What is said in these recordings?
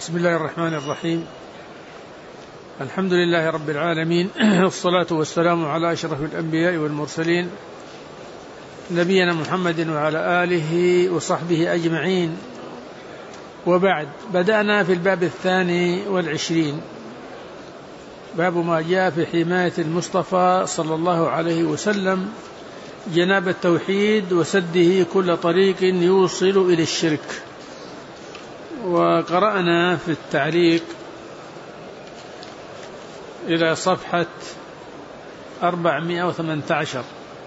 بسم الله الرحمن الرحيم. الحمد لله رب العالمين، والصلاة والسلام على أشرف الأنبياء والمرسلين نبينا محمد وعلى آله وصحبه أجمعين، وبعد. بدأنا في الباب 22، باب ما جاء في حماية المصطفى صلى الله عليه وسلم جناب التوحيد وسده كل طريق يوصل إلى الشرك. وقرأنا في التعليق إلى صفحة 418،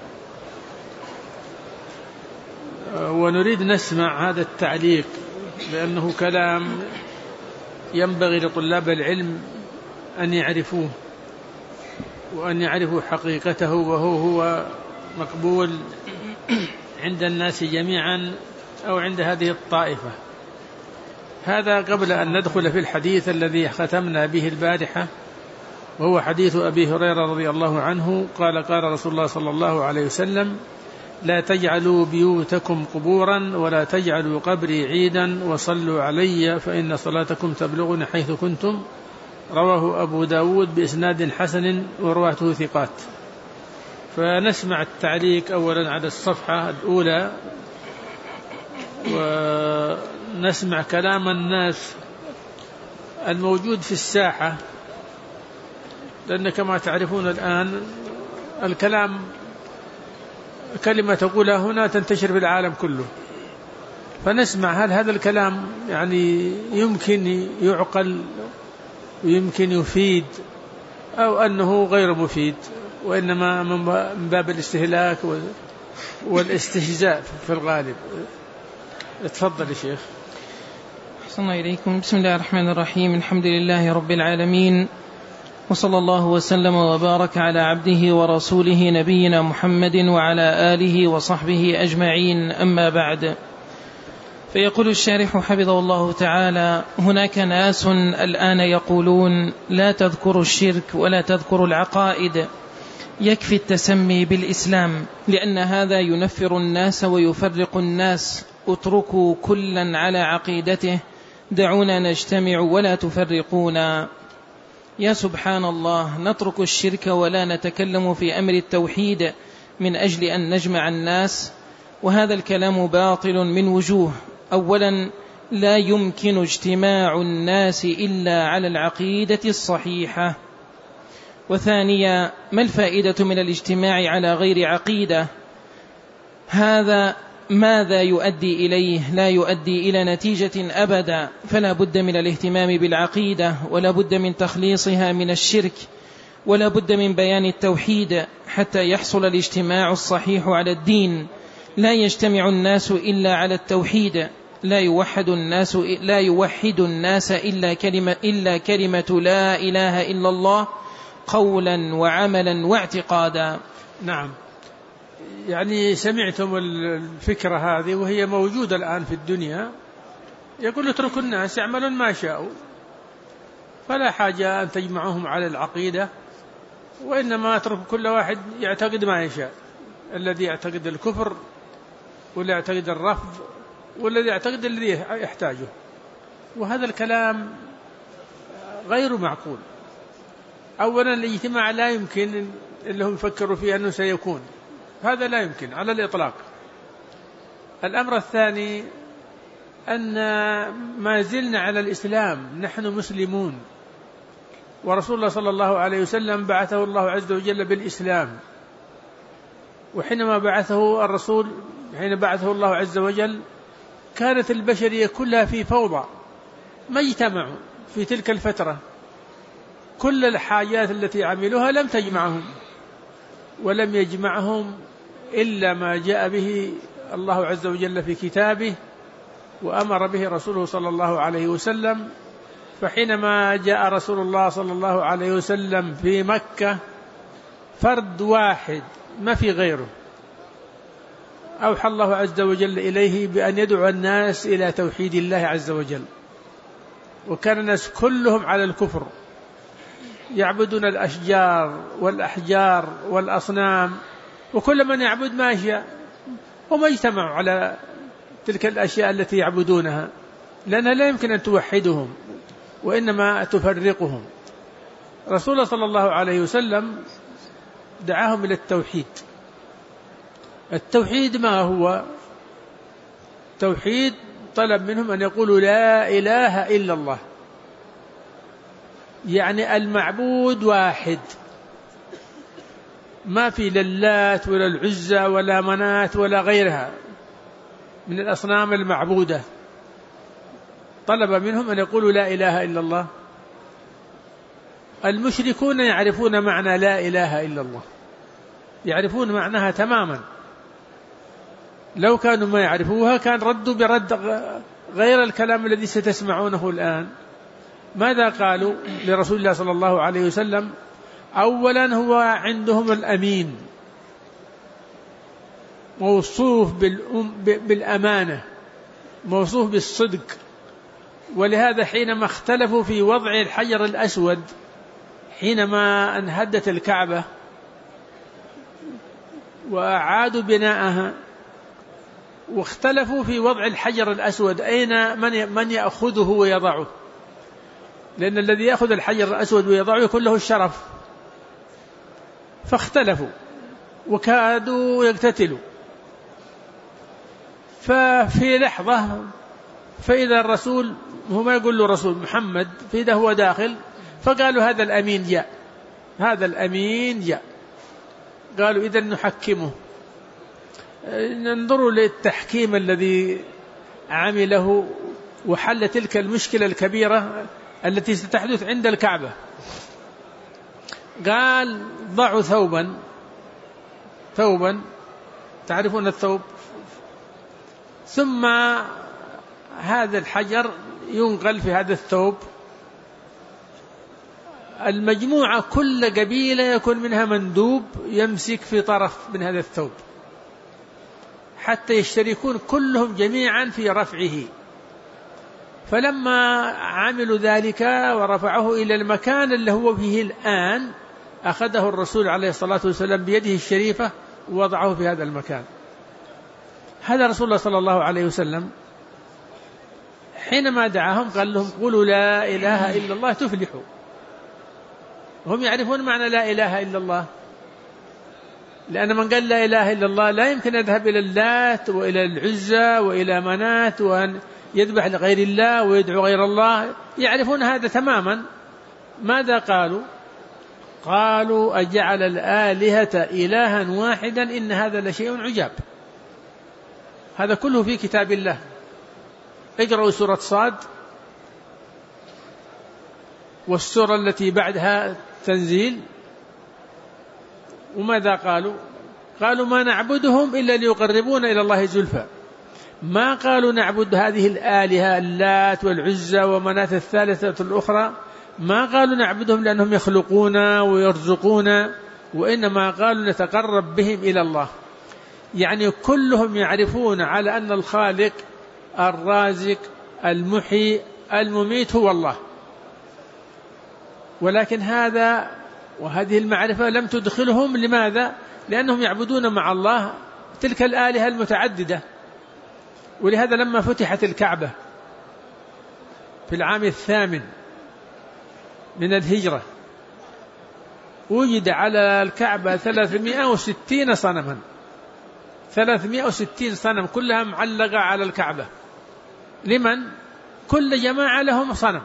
ونريد نسمع هذا التعليق لأنه كلام ينبغي لطلاب العلم أن يعرفوه وأن يعرفوا حقيقته، وهو مقبول عند الناس جميعا أو عند هذه الطائفة. هذا قبل أن ندخل في الحديث الذي ختمنا به البارحة، وهو حديث أبي هريرة رضي الله عنه قال: قال رسول الله صلى الله عليه وسلم: لا تجعلوا بيوتكم قبورا ولا تجعلوا قبري عيدا وصلوا علي فإن صلاتكم تبلغني حيث كنتم. رواه أبو داود بإسناد حسن ورواته ثقات. فنسمع التعليق أولا على الصفحة الأولى، ونسمع كلام الناس الموجود في الساحة، لأن كما تعرفون الآن الكلام كلمة تقولها هنا تنتشر في العالم كله. فنسمع هل هذا الكلام يعني يمكن يعقل ويمكن يفيد، أو أنه غير مفيد وإنما من باب الاستهلاك والاستهزاء في الغالب. اتفضل يا شيخ. أحسن الله إليكم. بسم الله الرحمن الرحيم. الحمد لله رب العالمين، وصلى الله وسلم وبارك على عبده ورسوله نبينا محمد وعلى آله وصحبه أجمعين، أما بعد. فيقول الشارح حفظه الله تعالى: هناك ناس الآن يقولون لا تذكروا الشرك ولا تذكروا العقائد، يكفي التسمي بالإسلام، لأن هذا ينفر الناس ويفرق الناس. اتركوا كلا على عقيدته، دعونا نجتمع ولا تفرقونا. يا سبحان الله، نترك الشرك ولا نتكلم في أمر التوحيد من أجل أن نجمع الناس، وهذا الكلام باطل من وجوه. أولا، لا يمكن اجتماع الناس إلا على العقيدة الصحيحة. وثانيا، ما الفائدة من الاجتماع على غير عقيدة؟ هذا ماذا يؤدي إليه؟ لا يؤدي إلى نتيجة أبدا. فلا بد من الاهتمام بالعقيدة، ولا بد من تخليصها من الشرك، ولا بد من بيان التوحيد حتى يحصل الاجتماع الصحيح على الدين. لا يجتمع الناس إلا على التوحيد، لا يوحد الناس إلا كلمة لا إله إلا الله قولا وعملا واعتقادا. نعم، يعني سمعتم الفكرة هذه وهي موجودة الآن في الدنيا. يقول: اتركوا الناس يعملون ما شاءوا، فلا حاجة أن تجمعهم على العقيدة، وإنما اتركوا كل واحد يعتقد ما يشاء، الذي يعتقد الكفر والذي يعتقد الرفض والذي يعتقد الذي يحتاجه. وهذا الكلام غير معقول. أولا، الاجتماع لا يمكن اللي هم يفكروا فيه أنه سيكون، هذا لا يمكن على الإطلاق. الأمر الثاني، أن ما زلنا على الإسلام، نحن مسلمون، ورسول الله صلى الله عليه وسلم بعثه الله عز وجل بالإسلام. وحينما بعثه الرسول، حين بعثه الله عز وجل، كانت البشرية كلها في فوضى، ما اجتمعوا في تلك الفترة. كل الحاجات التي عملوها لم تجمعهم، ولم يجمعهم إلا ما جاء به الله عز وجل في كتابه وأمر به رسوله صلى الله عليه وسلم. فحينما جاء رسول الله صلى الله عليه وسلم في مكة فرد واحد ما في غيره، أوحى الله عز وجل إليه بأن يدعو الناس إلى توحيد الله عز وجل. وكان الناس كلهم على الكفر، يعبدون الأشجار والأحجار والأصنام، وكل من يعبد ما يشاء، وما اجتمعوا على تلك الأشياء التي يعبدونها، لأنها لا يمكن أن توحدهم وإنما تفرقهم. رسول الله صلى الله عليه وسلم دعاهم إلى التوحيد. التوحيد ما هو؟ توحيد طلب منهم أن يقولوا لا إله إلا الله، يعني المعبود واحد، ما في للات ولا العزى ولا منات ولا غيرها من الأصنام المعبودة. طلب منهم أن يقولوا لا إله إلا الله. المشركون يعرفون معنى لا إله إلا الله، يعرفون معناها تماما. لو كانوا ما يعرفوها كان ردوا برد غير الكلام الذي ستسمعونه الآن. ماذا قالوا لرسول الله صلى الله عليه وسلم؟ أولا هو عندهم الأمين، موصوف بالأمانة، موصوف بالصدق. ولهذا حينما اختلفوا في وضع الحجر الأسود حينما انهدت الكعبة وأعادوا بناءها، واختلفوا في وضع الحجر الأسود أين من يأخذه ويضعه، لأن الذي يأخذ الحجر الأسود ويضعه يكون له الشرف. فاختلفوا وكادوا يقتتلوا. ففي لحظة فإذا الرسول، هو ما يقول له رسول محمد، فإذا هو داخل، فقالوا هذا الأمين جاء، هذا الأمين جاء. قالوا إذن نحكمه. ننظروا للتحكيم الذي عمله وحل تلك المشكلة الكبيرة التي ستحدث عند الكعبة. قال ضعوا ثوبا، تعرفون الثوب، ثم هذا الحجر ينقل في هذا الثوب. المجموعة كل قبيلة يكون منها مندوب يمسك في طرف من هذا الثوب حتى يشتركون كلهم جميعا في رفعه. فلما عملوا ذلك ورفعه إلى المكان اللي هو فيه الآن، أخذه الرسول عليه الصلاة والسلام بيده الشريفة ووضعه في هذا المكان. هذا رسول الله صلى الله عليه وسلم حينما دعاهم قال لهم قولوا لا إله إلا الله تفلحوا. هم يعرفون معنى لا إله إلا الله، لأن من قال لا إله إلا الله لا يمكن يذهب إلى اللات وإلى العزى وإلى منات وأن يذبح لغير الله ويدعو غير الله. يعرفون هذا تماما. ماذا قالوا؟ قالوا أجعل الآلهة إلها واحدا إن هذا لشيء عجاب. هذا كله في كتاب الله. اقرأوا سورة صاد والسورة التي بعدها تنزيل. وماذا قالوا؟ قالوا ما نعبدهم إلا ليقربونا إلى الله زلفى. ما قالوا نعبد هذه الآلهة اللات والعزى ومناة الثالثة الأخرى، ما قالوا نعبدهم لأنهم يخلقونا ويرزقونا، وإنما قالوا نتقرب بهم إلى الله. يعني كلهم يعرفون على أن الخالق الرازق المحيي المميت هو الله، ولكن هذا وهذه المعرفة لم تدخلهم. لماذا؟ لأنهم يعبدون مع الله تلك الآلهة المتعددة. ولهذا لما فتحت الكعبة في العام 8 من الهجرة وجد على الكعبة 360 صنما، 360 صنم كلها معلقة على الكعبة. لمن؟ كل جماعة لهم صنم.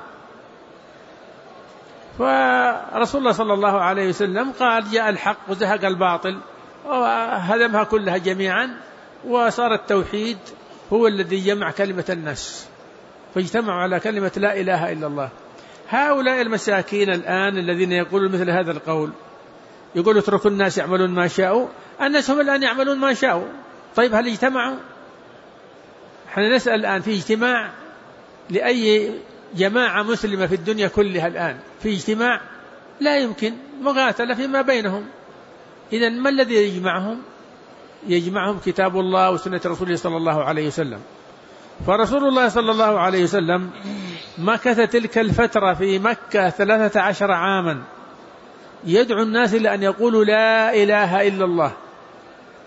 فرسول الله صلى الله عليه وسلم قال جاء الحق وزهق الباطل وهدمها كلها جميعا، وصار التوحيد هو الذي جمع كلمة الناس، فاجتمعوا على كلمة لا إله إلا الله. هؤلاء المساكين الآن الذين يقولون مثل هذا القول، يقولوا اتركوا الناس يعملون ما شاءوا. الناس هم الآن يعملون ما شاءوا. طيب هل اجتمعوا؟ احنا نسأل الآن في اجتماع لأي جماعة مسلمة في الدنيا كلها الآن في اجتماع؟ لا يمكن، مقاتلة فيما بينهم. إذن ما الذي يجمعهم؟ يجمعهم كتاب الله وسنة رسوله صلى الله عليه وسلم. فرسول الله صلى الله عليه وسلم مكث تلك الفترة في مكة 13 عاما يدعو الناس إلى أن يقولوا لا إله إلا الله.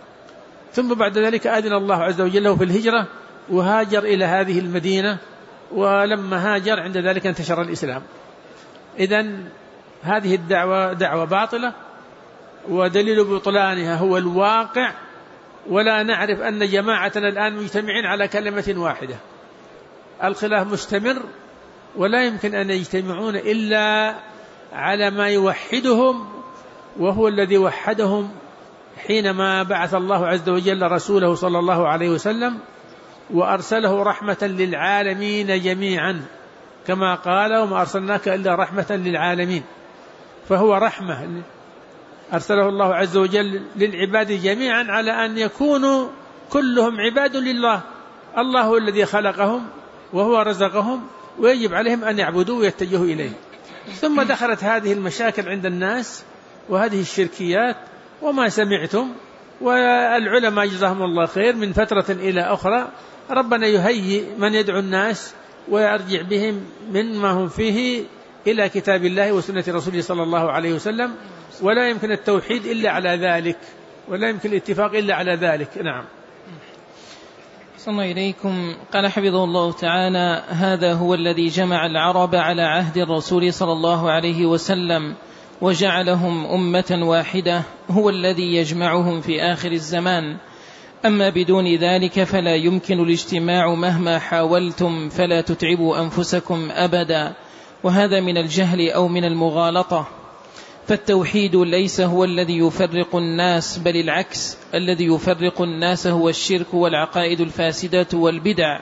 ثم بعد ذلك أذن الله عز وجل له في الهجرة وهاجر إلى هذه المدينة ولما هاجر عند ذلك انتشر الإسلام. إذن هذه الدعوة دعوة باطلة، ودليل بطلانها هو الواقع، ولا نعرف أن جماعتنا الآن مجتمعين على كلمة واحدة. الخلاف مستمر، ولا يمكن أن يجتمعون إلا على ما يوحدهم، وهو الذي وحدهم حينما بعث الله عز وجل رسوله صلى الله عليه وسلم وأرسله رحمة للعالمين جميعا، كما قال: وما أرسلناك إلا رحمة للعالمين. فهو رحمة أرسله الله عز وجل للعباد جميعا على أن يكونوا كلهم عباد لله. الله هو الذي خلقهم وهو رزقهم، ويجب عليهم أن يعبدوا ويتجهوا إليه. ثم دخلت هذه المشاكل عند الناس وهذه الشركيات وما سمعتم، والعلماء جزاهم الله خير من فترة إلى أخرى ربنا يهيئ من يدعو الناس ويرجع بهم مما هم فيه إلى كتاب الله وسنة رسوله صلى الله عليه وسلم، ولا يمكن التوحيد إلا على ذلك، ولا يمكن الاتفاق إلا على ذلك. نعم. صلى الله إليكم. قال حفظه الله تعالى: هذا هو الذي جمع العرب على عهد الرسول صلى الله عليه وسلم وجعلهم أمة واحدة، هو الذي يجمعهم في آخر الزمان. أما بدون ذلك فلا يمكن الاجتماع مهما حاولتم، فلا تتعبوا أنفسكم أبدا. وهذا من الجهل أو من المغالطة، فالتوحيد ليس هو الذي يفرق الناس، بل العكس، الذي يفرق الناس هو الشرك والعقائد الفاسدة والبدع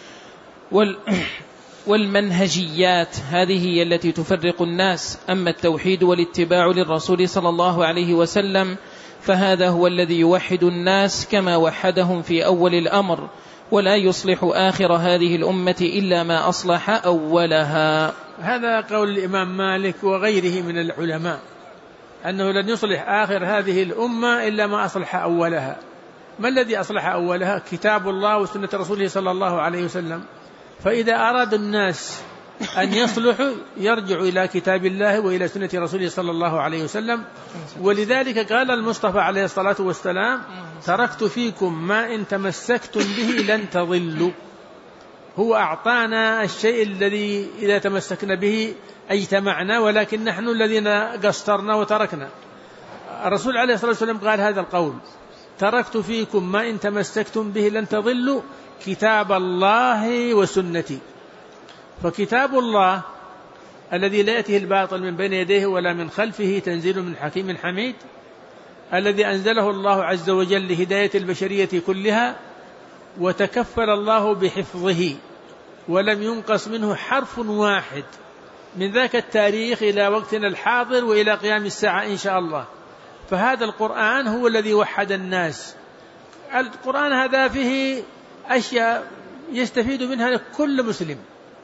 والمنهجيات، هذه هي التي تفرق الناس. أما التوحيد والاتباع للرسول صلى الله عليه وسلم فهذا هو الذي يوحد الناس كما وحدهم في أول الأمر، ولا يصلح آخر هذه الأمة إلا ما أصلح أولها. هذا قول الإمام مالك وغيره من العلماء، أنه لن يصلح آخر هذه الأمة إلا ما أصلح أولها. ما الذي أصلح أولها؟ كتاب الله وسنة رسوله صلى الله عليه وسلم. فإذا أراد الناس أن يصلحوا يرجعوا إلى كتاب الله وإلى سنة رسوله صلى الله عليه وسلم. ولذلك قال المصطفى عليه الصلاة والسلام: تركت فيكم ما إن تمسكتم به لن تضلوا. هو أعطانا الشيء الذي إذا تمسكنا به اجتمعنا، ولكن نحن الذين قصرنا وتركنا. الرسول عليه الصلاة والسلام قال هذا القول: تركت فيكم ما إن تمسكتم به لن تضلوا، كتاب الله وسنتي. فكتاب الله الذي لا يأتيه الباطل من بين يديه ولا من خلفه، تنزيل من حكيم حميد، الذي أنزله الله عز وجل لهداية البشرية كلها، وتكفل الله بحفظه ولم ينقص منه حرف واحد من ذاك التاريخ إلى وقتنا الحاضر وإلى قيام الساعة إن شاء الله. فهذا القرآن هو الذي وحد الناس. القرآن هذا فيه أشياء يستفيد منها كل مسلم.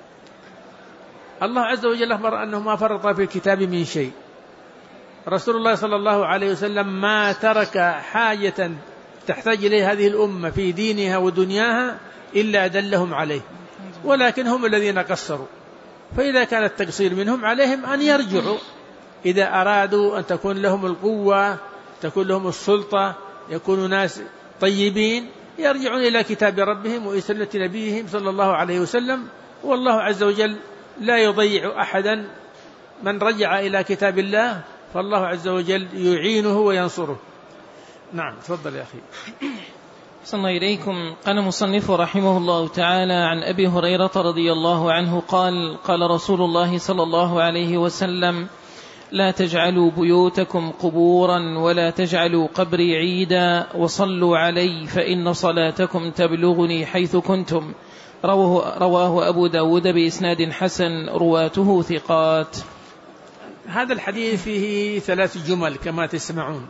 الله عز وجل أخبر أنه ما فرط في الكتاب من شيء. رسول الله صلى الله عليه وسلم ما ترك حاجة تحتاج إليه هذه الأمة في دينها ودنياها إلا دلهم عليه، ولكن هم الذين قصروا. فإذا كان التقصير منهم عليهم أن يرجعوا، إذا أرادوا أن تكون لهم القوة، تكون لهم السلطة، يكونوا ناس طيبين، يرجعون إلى كتاب ربهم وإلى سنة نبيهم صلى الله عليه وسلم. والله عز وجل لا يضيع أحدا من رجع إلى كتاب الله، فالله عز وجل يعينه وينصره. نعم، تفضل يا أخي. صلى الله إليكم. قال مصنف رحمه الله تعالى: عن أبي هريرة رضي الله عنه قال: قال رسول الله صلى الله عليه وسلم: لا تجعلوا بيوتكم قبورا ولا تجعلوا قبري عيدا، وصلوا علي فإن صلاتكم تبلغني حيث كنتم. رواه أبو داود بإسناد حسن، رواته ثقات. هذا الحديث فيه 3 جمل كما تسمعون.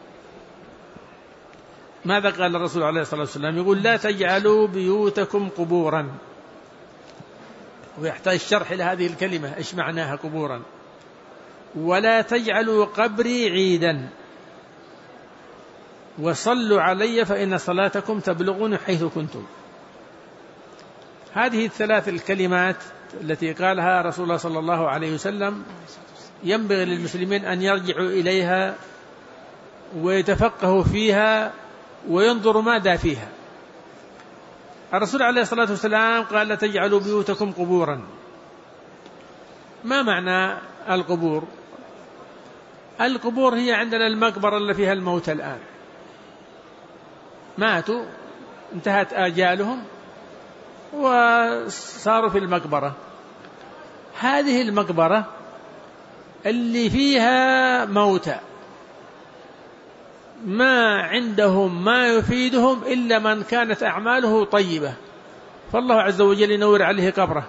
ماذا قال الرسول عليه الصلاة والسلام؟ يقول: لا تجعلوا بيوتكم قبورا، ويحتاج شرح لهذه الكلمة إيش معناها قبورا. ولا تجعلوا قبري عيدا، وصلوا علي فإن صلاتكم تبلغون حيث كنتم. هذه ال3 الكلمات التي قالها رسول الله صلى الله عليه وسلم ينبغي للمسلمين أن يرجعوا إليها ويتفقهوا فيها وينظروا ماذا فيها. الرسول عليه الصلاة والسلام قال لا تجعلوا بيوتكم قبورا. ما معنى القبور؟ القبور هي عندنا المقبرة اللي فيها الموت الآن، ماتوا انتهت آجالهم وصاروا في المقبرة. هذه المقبرة اللي فيها موتى ما عندهم ما يفيدهم إلا من كانت أعماله طيبة، فالله عز وجل ينور عليه قبره.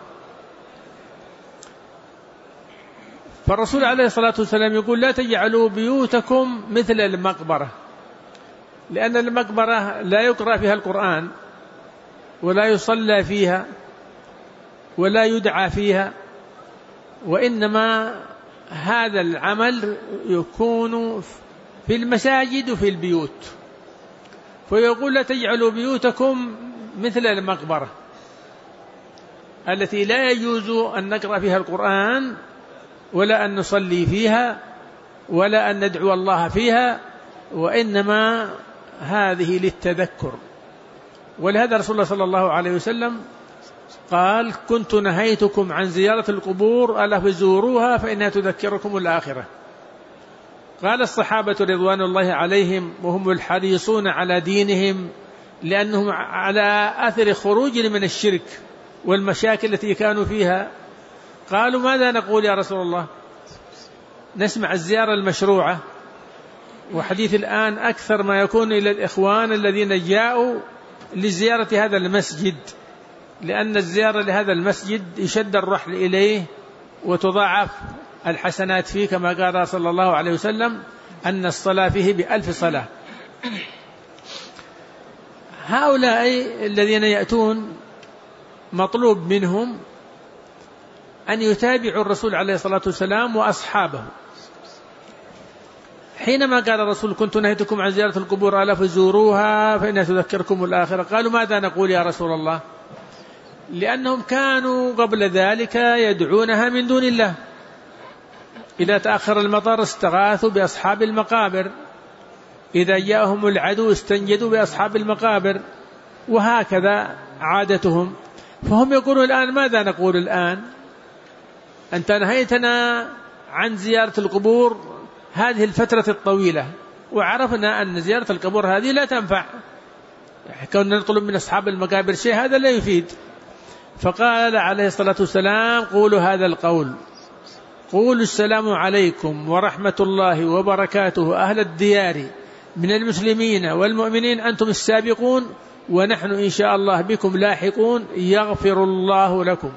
فالرسول عليه الصلاة والسلام يقول لا تجعلوا بيوتكم مثل المقبرة، لأن المقبرة لا يقرأ فيها القرآن ولا يصلى فيها ولا يدعى فيها، وإنما هذا العمل يكون في المساجد وفي البيوت. فيقول لا تجعلوا بيوتكم مثل المقبرة التي لا يجوز أن نقرأ فيها القرآن ولا أن نصلي فيها ولا أن ندعو الله فيها، وإنما هذه للتذكر. ولهذا رسول الله صلى الله عليه وسلم قال كنت نهيتكم عن زيارة القبور ألا فزوروها فإنها تذكركم الآخرة. قال الصحابة رضوان الله عليهم وهم الحريصون على دينهم لأنهم على أثر خروج من الشرك والمشاكل التي كانوا فيها، قالوا ماذا نقول يا رسول الله؟ نسمع الزيارة المشروعة، وحديث الآن أكثر ما يكون إلى الإخوان الذين جاءوا لزيارة هذا المسجد، لأن الزيارة لهذا المسجد يشد الرحل إليه وتضاعف الحسنات فيه، كما قال صلى الله عليه وسلم أن الصلاة فيه ب1000 صلاة. هؤلاء الذين يأتون مطلوب منهم أن يتابعوا الرسول عليه الصلاة والسلام وأصحابه. حينما قال الرسول كنت نهيتكم عن زيارة القبور ألا فزوروها فإنها تذكركم الآخرة، قالوا ماذا نقول يا رسول الله؟ لأنهم كانوا قبل ذلك يدعونها من دون الله. إذا تأخر المطر استغاثوا بأصحاب المقابر، إذا جاءهم العدو استنجدوا بأصحاب المقابر، وهكذا عادتهم. فهم يقولون الآن ماذا نقول الآن؟ أنت نهيتنا عن زيارة القبور هذه الفترة الطويلة، وعرفنا أن زيارة القبور هذه لا تنفع، كنا نطلب من أصحاب المقابر شيء هذا لا يفيد. فقال عليه الصلاة والسلام قولوا هذا القول، قولوا السلام عليكم ورحمة الله وبركاته أهل الديار من المسلمين والمؤمنين أنتم السابقون ونحن إن شاء الله بكم لاحقون يغفر الله لكم.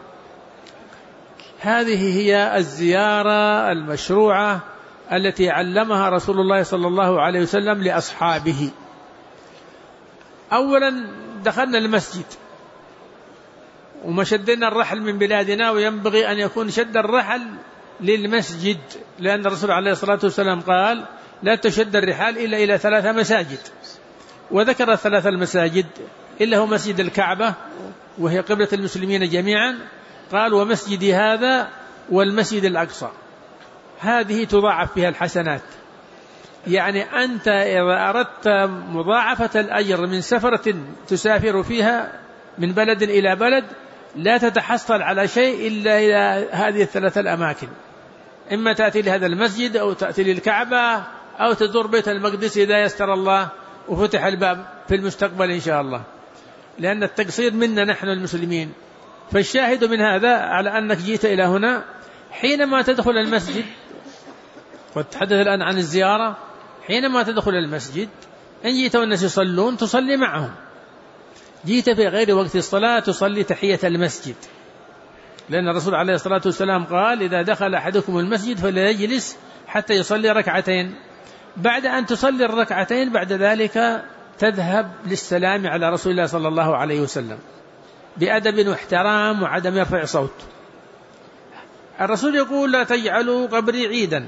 هذه هي الزيارة المشروعة التي علمها رسول الله صلى الله عليه وسلم لأصحابه. أولا دخلنا المسجد وما شدنا الرحل من بلادنا، وينبغي أن يكون شد الرحل للمسجد، لأن الرسول عليه الصلاة والسلام قال لا تشد الرحال إلا إلى 3 مساجد، وذكر 3 المساجد إلا هو مسجد الكعبة وهي قبلة المسلمين جميعا، قال ومسجد هذا والمسجد الأقصى، هذه تضاعف فيها الحسنات. يعني أنت إذا أردت مضاعفة الأجر من سفرة تسافر فيها من بلد إلى بلد لا تتحصل على شيء إلا إلى هذه ال3 الأماكن، إما تأتي لهذا المسجد أو تأتي للكعبة أو تزور بيت المقدس إذا يسر الله وفتح الباب في المستقبل إن شاء الله، لأن التقصير منا نحن المسلمين. فالشاهد من هذا على أنك جيت إلى هنا حينما تدخل المسجد، وتحدث الآن عن الزيارة، حينما تدخل المسجد إن جيت والناس يصلون تصلي معهم، جيت في غير وقت الصلاة تصلي تحية المسجد، لأن الرسول عليه الصلاة والسلام قال إذا دخل أحدكم المسجد فلا يجلس حتى يصلي 2 بعد أن تصلي 2 بعد ذلك تذهب للسلام على رسول الله صلى الله عليه وسلم بأدب واحترام وعدم يرفع صوت. الرسول يقول لا تجعلوا قبري عيدا.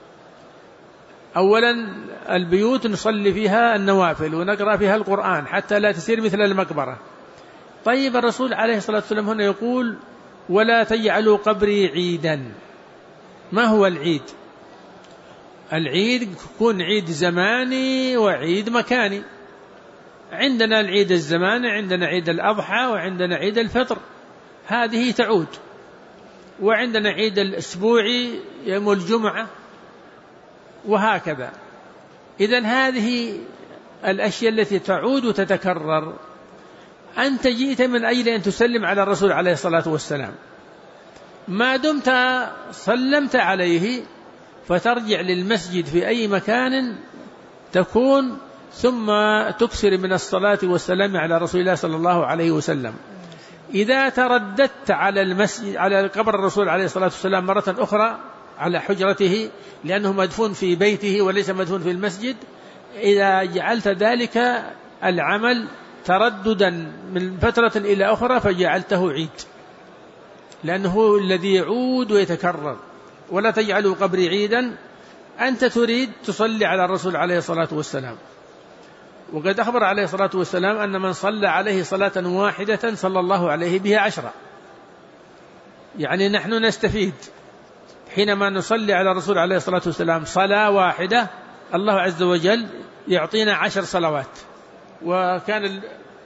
أولا البيوت نصلي فيها النوافل ونقرأ فيها القرآن حتى لا تسير مثل المقبرة. طيب الرسول عليه الصلاة والسلام هنا يقول ولا تجعلوا قبري عيدا. ما هو العيد؟ العيد يكون عيد زماني وعيد مكاني. عندنا العيد الزماني، عندنا عيد الأضحى، وعندنا عيد الفطر، هذه تعود، وعندنا عيد الأسبوعي يوم الجمعة، وهكذا. إذن هذه الأشياء التي تعود وتتكرر. أنت جئت من أجل أن تسلم على الرسول عليه الصلاة والسلام، ما دمت سلمت عليه فترجع للمسجد في أي مكان تكون، ثم تكثر من الصلاة والسلام على رسول الله صلى الله عليه وسلم. إذا ترددت على المسجد على قبر الرسول عليه الصلاة والسلام مرة أخرى على حجرته، لأنه مدفون في بيته وليس مدفون في المسجد، إذا جعلت ذلك العمل ترددا من فترة إلى أخرى فجعلته عيد، لأنه الذي يعود ويتكرر. ولا تجعلوا قبري عيدا، أنت تريد تصلي على الرسول عليه الصلاة والسلام. وقد أخبر عليه الصلاة والسلام أن من صلى عليه صلاة واحدة صلى الله عليه بها 10. يعني نحن نستفيد حينما نصلي على الرسول عليه الصلاة والسلام صلاة واحدة، الله عز وجل يعطينا 10 صلوات. وكان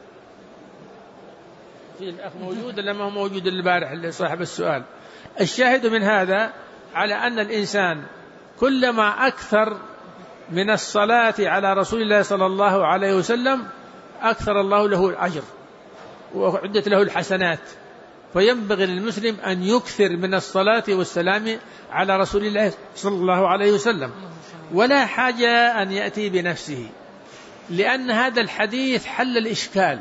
في الأخ موجود لما هو موجود البارح صاحب السؤال. الشاهد من هذا على أن الإنسان كلما أكثر من الصلاة على رسول الله صلى الله عليه وسلم أكثر الله له الأجر وعدت له الحسنات. فينبغي للمسلم أن يكثر من الصلاة والسلام على رسول الله صلى الله عليه وسلم، ولا حاجة أن يأتي بنفسه، لأن هذا الحديث حل الإشكال.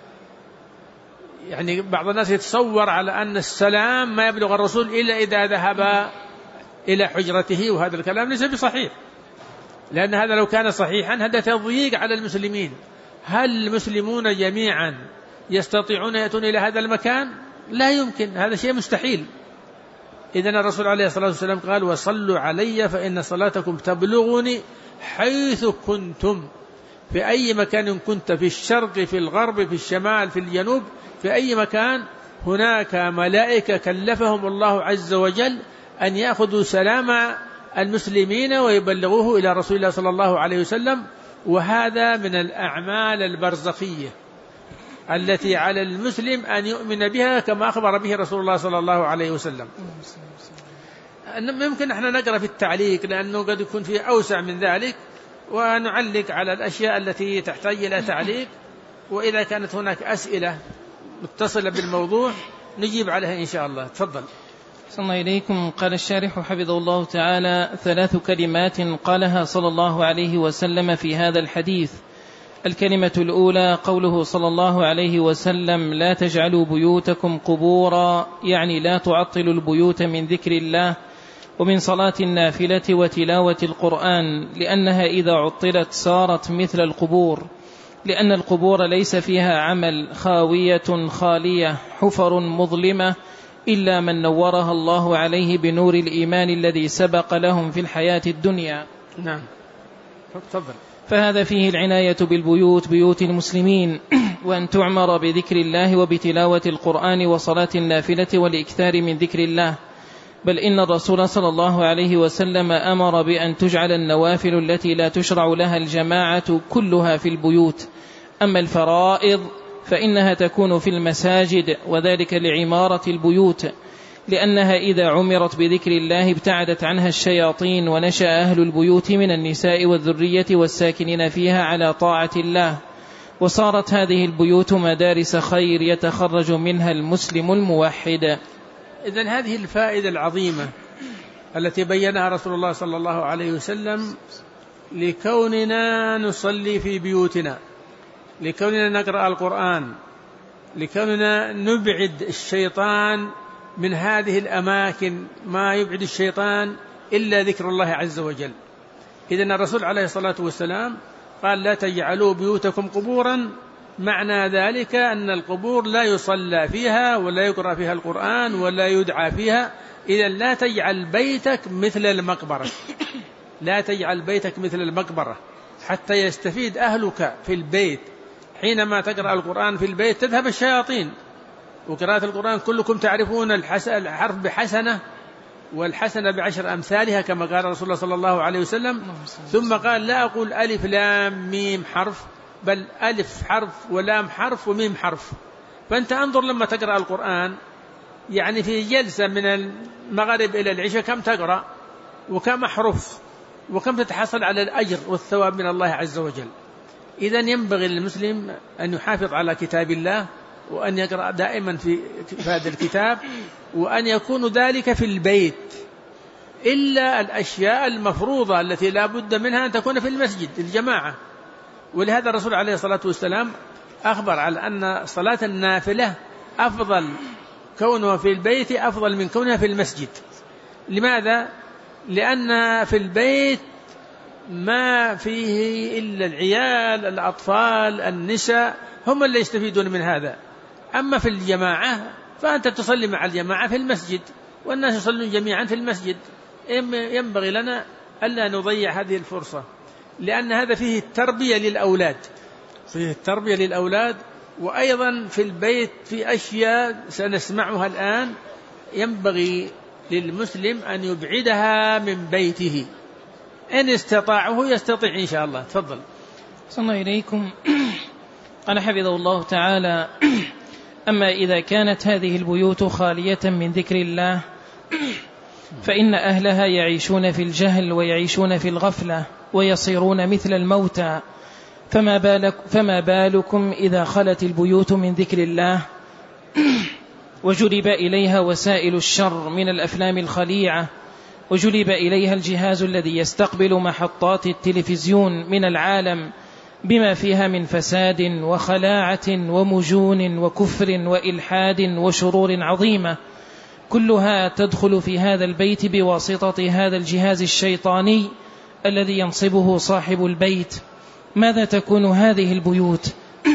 يعني بعض الناس يتصور على أن السلام ما يبلغ الرسول إلا إذا ذهب إلى حجرته، وهذا الكلام ليس بصحيح، لأن هذا لو كان صحيحا هذا تضييق على المسلمين. هل المسلمون جميعا يستطيعون يأتون إلى هذا المكان؟ لا يمكن، هذا شيء مستحيل. إذن الرسول عليه الصلاة والسلام قال: وصلوا علي فإن صلاتكم تبلغني حيث كنتم. في أي مكان كنت، في الشرق، في الغرب، في الشمال، في الجنوب، في أي مكان، هناك ملائكة كلفهم الله عز وجل أن يأخذوا سلام المسلمين ويبلغوه إلى رسول الله صلى الله عليه وسلم. وهذا من الأعمال البرزخية التي على المسلم أن يؤمن بها كما أخبر به رسول الله صلى الله عليه وسلم. ممكن احنا نقرأ في التعليق لأنه قد يكون فيه أوسع من ذلك، ونعلق على الأشياء التي تحتاج إلى تعليق، وإذا كانت هناك أسئلة متصلة بالموضوع نجيب عليها إن شاء الله. تفضل. صلى الله إليكم. قال الشارح حفظه الله تعالى: 3 كلمات قالها صلى الله عليه وسلم في هذا الحديث. الكلمة الأولى قوله صلى الله عليه وسلم: لا تجعلوا بيوتكم قبورا، يعني لا تعطلوا البيوت من ذكر الله ومن صلاة النافلة وتلاوة القرآن، لأنها إذا عطلت صارت مثل القبور، لأن القبور ليس فيها عمل، خاوية خالية، حفر مظلمة، إلا من نورها الله عليه بنور الإيمان الذي سبق لهم في الحياة الدنيا. نعم، تفضل. فهذا فيه العناية بالبيوت، بيوت المسلمين، وأن تعمر بذكر الله وبتلاوة القرآن وصلاة النافلة والإكثار من ذكر الله. بل إن الرسول صلى الله عليه وسلم أمر بأن تجعل النوافل التي لا تشرع لها الجماعة كلها في البيوت. أما الفرائض فإنها تكون في المساجد، وذلك لعمارة البيوت، لأنها إذا عمرت بذكر الله ابتعدت عنها الشياطين، ونشأ أهل البيوت من النساء والذرية والساكنين فيها على طاعة الله، وصارت هذه البيوت مدارس خير يتخرج منها المسلم الموحد. إذن هذه الفائدة العظيمة التي بينها رسول الله صلى الله عليه وسلم لكوننا نصلي في بيوتنا، لكوننا نقرأ القرآن، لكوننا نبعد الشيطان من هذه الأماكن، ما يبعد الشيطان إلا ذكر الله عز وجل. إذن الرسول عليه الصلاة والسلام قال: لا تجعلوا بيوتكم قبورا، معنى ذلك أن القبور لا يصلى فيها ولا يقرأ فيها القرآن ولا يدعى فيها. إذن لا تجعل بيتك مثل المقبرة، لا تجعل بيتك مثل المقبرة، حتى يستفيد أهلك في البيت. حينما تقرأ القرآن في البيت تذهب الشياطين. وقراءة القرآن كلكم تعرفون الحرف بحسنة، والحسنة ب10 أمثالها كما قال رسول الله صلى الله عليه وسلم. ثم قال: لا أقول ألف لام ميم حرف، بل ألف حرف ولام حرف وميم حرف. فأنت أنظر لما تقرأ القرآن، يعني في جلسة من المغرب إلى العشاء كم تقرأ وكم أحرف وكم تتحصل على الأجر والثواب من الله عز وجل. إذن ينبغي للمسلم أن يحافظ على كتاب الله، وأن يقرأ دائما في هذا الكتاب، وأن يكون ذلك في البيت، إلا الأشياء المفروضة التي لا بد منها أن تكون في المسجد الجماعة. ولهذا الرسول عليه الصلاة والسلام أخبر على أن صلاة النافلة أفضل كونها في البيت أفضل من كونها في المسجد. لماذا؟ لأن في البيت ما فيه إلا العيال، الأطفال، النساء، هم اللي يستفيدون من هذا. أما في الجماعة فأنت تصلي مع الجماعة في المسجد، والناس يصلون جميعا في المسجد. ينبغي لنا ألا نضيع هذه الفرصة، لأن هذا فيه التربية للأولاد، فيه التربية للأولاد. وأيضا في البيت في أشياء سنسمعها الآن ينبغي للمسلم أن يبعدها من بيته إن استطاعه، يستطيع إن شاء الله. تفضل. صلى الله إليكم. قال حفظه الله تعالى: أما إذا كانت هذه البيوت خالية من ذكر الله فإن أهلها يعيشون في الجهل ويعيشون في الغفلة ويصيرون مثل الموتى، فما بالكم إذا خلت البيوت من ذكر الله وجلب إليها وسائل الشر من الأفلام الخليعة، وجلب إليها الجهاز الذي يستقبل محطات التلفزيون من العالم بما فيها من فساد وخلاعة ومجون وكفر وإلحاد وشرور عظيمة، كلها تدخل في هذا البيت بواسطة هذا الجهاز الشيطاني الذي ينصبه صاحب البيت. ماذا تكون هذه البيوت؟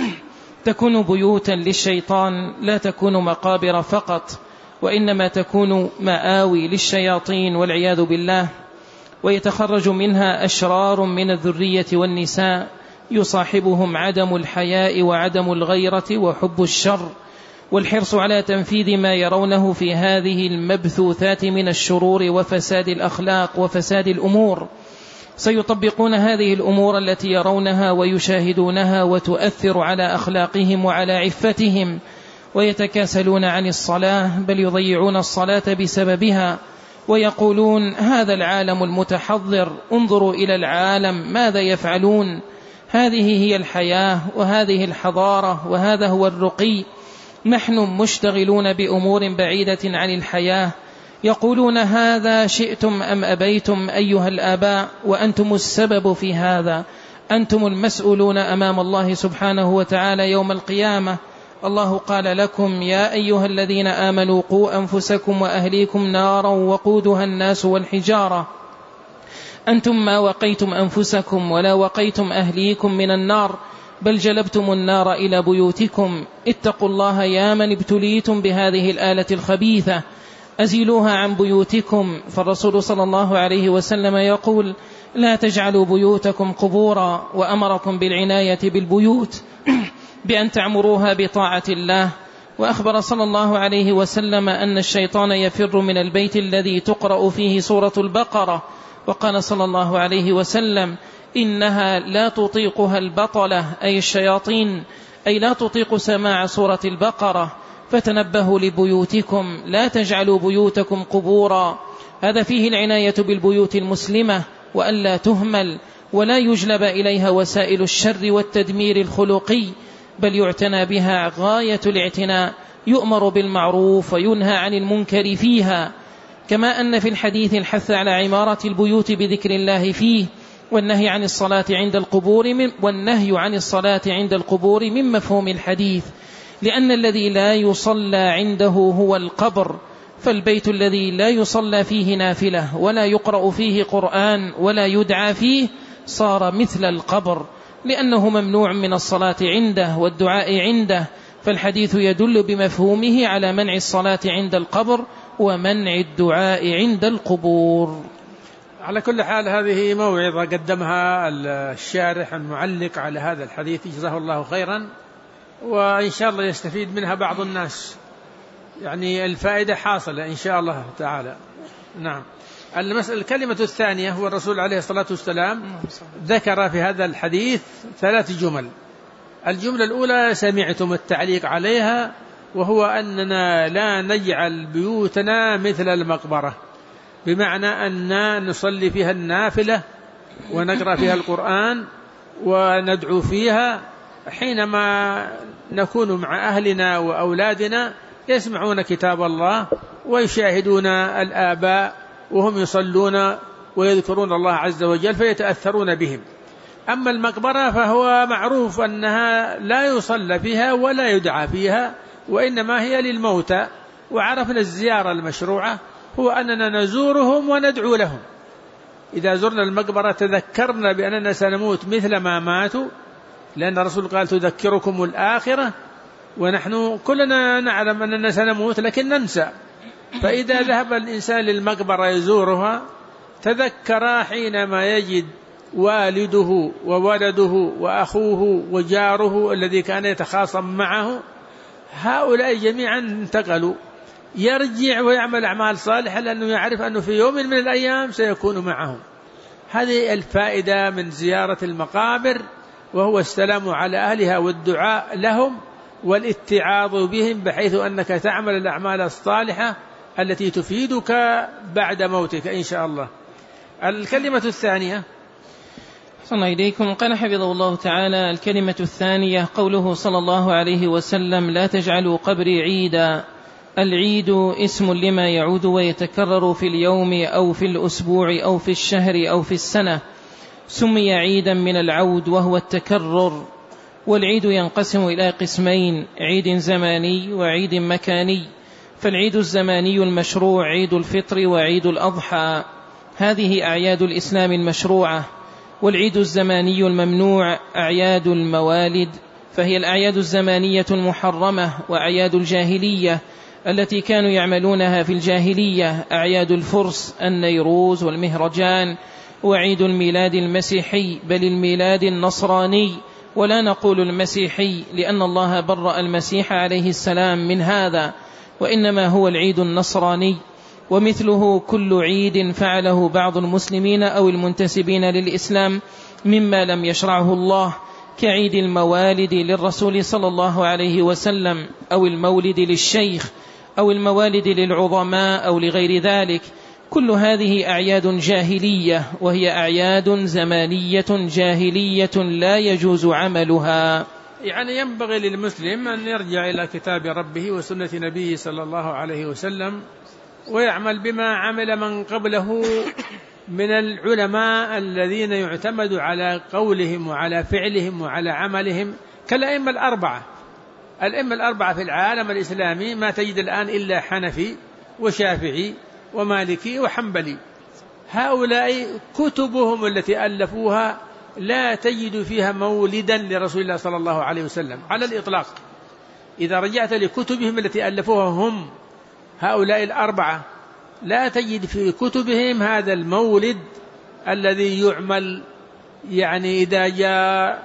تكون بيوتا للشيطان، لا تكون مقابر فقط، وإنما تكون مآوي للشياطين والعياذ بالله، ويتخرج منها أشرار من الذرية والنساء يصاحبهم عدم الحياء وعدم الغيرة وحب الشر والحرص على تنفيذ ما يرونه في هذه المبثوثات من الشرور وفساد الأخلاق وفساد الأمور. سيطبقون هذه الأمور التي يرونها ويشاهدونها وتؤثر على أخلاقهم وعلى عفتهم، ويتكاسلون عن الصلاة، بل يضيعون الصلاة بسببها، ويقولون: هذا العالم المتحضر، انظروا إلى العالم ماذا يفعلون، هذه هي الحياة وهذه الحضارة وهذا هو الرقي، نحن مشتغلون بأمور بعيدة عن الحياة. يقولون: هذا شئتم أم أبيتم أيها الآباء، وأنتم السبب في هذا، أنتم المسؤولون أمام الله سبحانه وتعالى يوم القيامة. الله قال لكم: يا أيها الذين آمنوا قوا أنفسكم وأهليكم نارا وقودها الناس والحجارة، أنتم ما وقيتم أنفسكم ولا وقيتم أهليكم من النار، بل جلبتم النار إلى بيوتكم. اتقوا الله يا من ابتليتم بهذه الآلة الخبيثة، أزيلوها عن بيوتكم. فالرسول صلى الله عليه وسلم يقول: لا تجعلوا بيوتكم قبورا، وأمركم بالعناية بالبيوت بأن تعمروها بطاعة الله. وأخبر صلى الله عليه وسلم أن الشيطان يفر من البيت الذي تقرأ فيه سورة البقرة، وقال صلى الله عليه وسلم: إنها لا تطيقها البطلة، أي الشياطين، أي لا تطيق سماع سورة البقرة، فتنبهوا لبيوتكم، لا تجعلوا بيوتكم قبورا. هذا فيه العناية بالبيوت المسلمة، وألا تهمل ولا يجلب إليها وسائل الشر والتدمير الخلقي، بل يعتنى بها غاية الاعتناء، يؤمر بالمعروف وينهى عن المنكر فيها، كما أن في الحديث الحث على عمارة البيوت بذكر الله فيه، والنهي عن الصلاة عند القبور من مفهوم الحديث، لأن الذي لا يصلى عنده هو القبر، فالبيت الذي لا يصلى فيه نافلة ولا يقرأ فيه قرآن ولا يدعى فيه صار مثل القبر، لأنه ممنوع من الصلاة عنده والدعاء عنده. فالحديث يدل بمفهومه على منع الصلاة عند القبر ومنع الدعاء عند القبور. على كل حال هذه موعظة قدمها الشارح المعلق على هذا الحديث، جزاه الله خيرا، وإن شاء الله يستفيد منها بعض الناس، يعني الفائدة حاصلة إن شاء الله تعالى. نعم. الكلمة الثانية هو الرسول عليه الصلاة والسلام ذكر في هذا الحديث 3 جمل. الجملة الأولى سمعتم التعليق عليها، وهو أننا لا نجعل بيوتنا مثل المقبرة، بمعنى أن نصلي فيها النافلة ونقرأ فيها القرآن وندعو فيها حينما نكون مع أهلنا وأولادنا يسمعون كتاب الله ويشاهدون الآباء وهم يصلون ويذكرون الله عز وجل فيتأثرون بهم. أما المقبرة فهو معروف أنها لا يصلى فيها ولا يدعى فيها، وإنما هي للموتى. وعرفنا الزيارة المشروعة هو أننا نزورهم وندعو لهم. إذا زرنا المقبرة تذكرنا بأننا سنموت مثل ما ماتوا، لأن الرسول قال تذكركم الآخرة، ونحن كلنا نعلم أننا سنموت لكن ننسى. فإذا ذهب الإنسان للمقبرة يزورها تذكر حينما يجد والده وولده وأخوه وجاره الذي كان يتخاصم معه، هؤلاء جميعا انتقلوا، يرجع ويعمل أعمال صالحة لأنه يعرف أنه في يوم من الأيام سيكون معهم. هذه الفائدة من زيارة المقابر، وهو السلام على أهلها والدعاء لهم والاتعاظ بهم، بحيث أنك تعمل الأعمال الصالحة التي تفيدك بعد موتك إن شاء الله. الكلمة الثانية. صلى إليكم. قال حفظه الله تعالى: الكلمة الثانية قوله صلى الله عليه وسلم: لا تجعلوا قبري عيدا. العيد اسم لما يعود ويتكرر في اليوم أو في الأسبوع أو في الشهر أو في السنة، سمي عيدا من العود وهو التكرر. والعيد ينقسم إلى قسمين: عيد زماني وعيد مكاني. فالعيد الزماني المشروع عيد الفطر وعيد الأضحى، هذه أعياد الإسلام المشروعة. والعيد الزماني الممنوع أعياد الموالد، فهي الأعياد الزمانية المحرمة وأعياد الجاهلية التي كانوا يعملونها في الجاهلية، أعياد الفرس النيروز والمهرجان. وعيد الميلاد المسيحي، بل الميلاد النصراني، ولا نقول المسيحي لأن الله برأ المسيح عليه السلام من هذا، وإنما هو العيد النصراني. ومثله كل عيد فعله بعض المسلمين أو المنتسبين للإسلام مما لم يشرعه الله، كعيد الموالد للرسول صلى الله عليه وسلم، أو المولد للشيخ، أو الموالد للعظماء، أو لغير ذلك. كل هذه أعياد جاهلية، وهي أعياد زمانية جاهلية لا يجوز عملها. يعني ينبغي للمسلم أن يرجع إلى كتاب ربه وسنة نبيه صلى الله عليه وسلم، ويعمل بما عمل من قبله من العلماء الذين يعتمد على قولهم وعلى فعلهم وعلى عملهم، كالأئمة الأربعة. الأئمة الأربعة في العالم الإسلامي ما تجد الآن إلا حنفي وشافعي ومالكي وحنبلي. هؤلاء كتبهم التي ألفوها لا تجد فيها مولدا لرسول الله صلى الله عليه وسلم على الإطلاق. إذا رجعت لكتبهم التي ألفوها هم هؤلاء الأربعة لا تجد في كتبهم هذا المولد الذي يعمل، يعني إذا جاء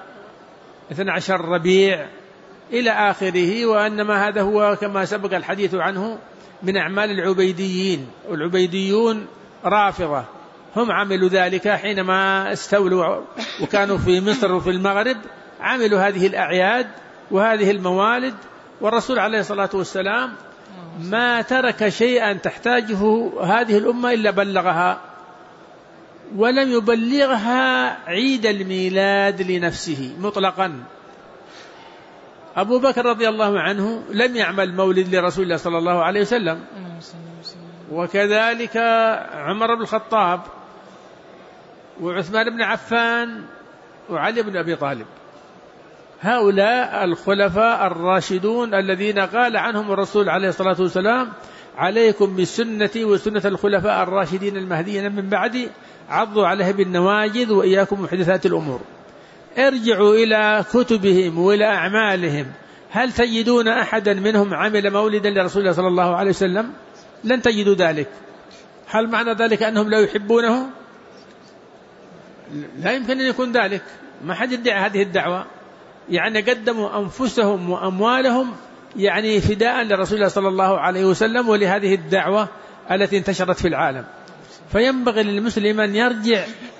12 ربيع إلى آخره، وأنما هذا هو كما سبق الحديث عنه من أعمال العبيديين. والعبيديون رافضة، هم عملوا ذلك حينما استولوا وكانوا في مصر وفي المغرب، عملوا هذه الأعياد وهذه الموالد. والرسول عليه الصلاة والسلام ما ترك شيئا تحتاجه هذه الأمة إلا بلغها، ولم يبلغها عيد الميلاد لنفسه مطلقا. أبو بكر رضي الله عنه لم يعمل مولد لرسول الله صلى الله عليه وسلم، وكذلك عمر بن الخطاب وعثمان بن عفان وعلي بن أبي طالب. هؤلاء الخلفاء الراشدون الذين قال عنهم الرسول عليه الصلاة والسلام: عليكم بسنتي وسنة الخلفاء الراشدين المهديين من بعدي، عضوا عليها بالنواجذ وإياكم محدثات الأمور. ارجعوا إلى كتبهم وإلى أعمالهم، هل تجدون أحدا منهم عمل مولدا لرسول الله صلى الله عليه وسلم؟ لن تجدوا ذلك. هل معنى ذلك أنهم لا يحبونه؟ لا يمكن أن يكون ذلك، ما حد يدعي هذه الدعوة. يعني قدموا أنفسهم وأموالهم يعني فداء لرسول الله صلى الله عليه وسلم ولهذه الدعوة التي انتشرت في العالم. فينبغي للمسلم أن يرجع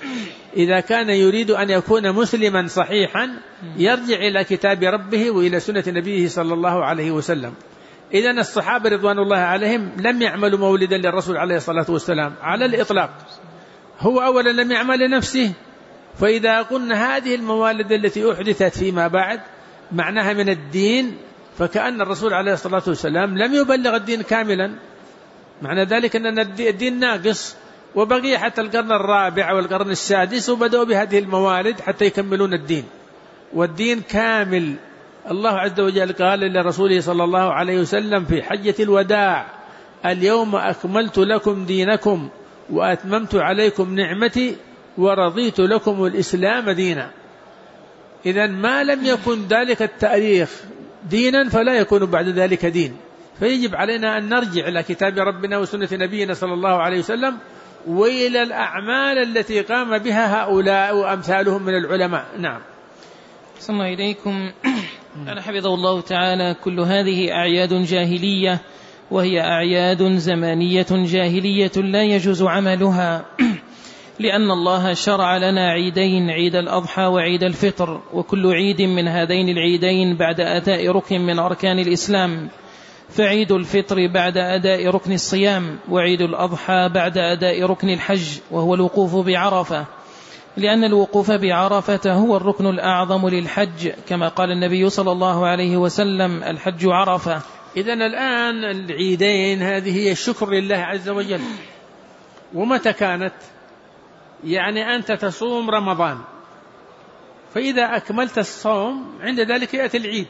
إذا كان يريد أن يكون مسلما صحيحا يرجع إلى كتاب ربه وإلى سنة نبيه صلى الله عليه وسلم. إذن الصحابة رضوان الله عليهم لم يعملوا مولدا للرسول عليه الصلاة والسلام على الإطلاق، هو أولا لم يعمل لنفسه، فإذا قلنا هذه الموالد التي أحدثت فيما بعد معناها من الدين، فكأن الرسول عليه الصلاة والسلام لم يبلغ الدين كاملا، معنى ذلك أن الدين ناقص، وبقي حتى القرن الرابع والقرن السادس وبدأوا بهذه الموالد حتى يكملون الدين، والدين كامل. الله عز وجل قال لرسوله صلى الله عليه وسلم في حجة الوداع: اليوم أكملت لكم دينكم وأتممت عليكم نعمتي ورضيت لكم الإسلام دينا. إذن ما لم يكن ذلك التاريخ دينا فلا يكون بعد ذلك دين، فيجب علينا أن نرجع إلى كتاب ربنا وسنة نبينا صلى الله عليه وسلم وإلى الأعمال التي قام بها هؤلاء وأمثالهم من العلماء. نعم. صلى الله إليكم. أنا حفظه الله تعالى: كل هذه أعياد جاهلية، وهي أعياد زمانية جاهلية لا يجوز عملها، لأن الله شرع لنا عيدين: عيد الأضحى وعيد الفطر، وكل عيد من هذين العيدين بعد أداء ركن من أركان الإسلام، فعيد الفطر بعد أداء ركن الصيام، وعيد الأضحى بعد أداء ركن الحج وهو الوقوف بعرفة، لأن الوقوف بعرفة هو الركن الأعظم للحج، كما قال النبي صلى الله عليه وسلم: الحج عرفة. إذن الآن العيدين هذه هي الشكر لله عز وجل. ومتى كانت؟ يعني أنت تصوم رمضان، فإذا أكملت الصوم عند ذلك يأتي العيد،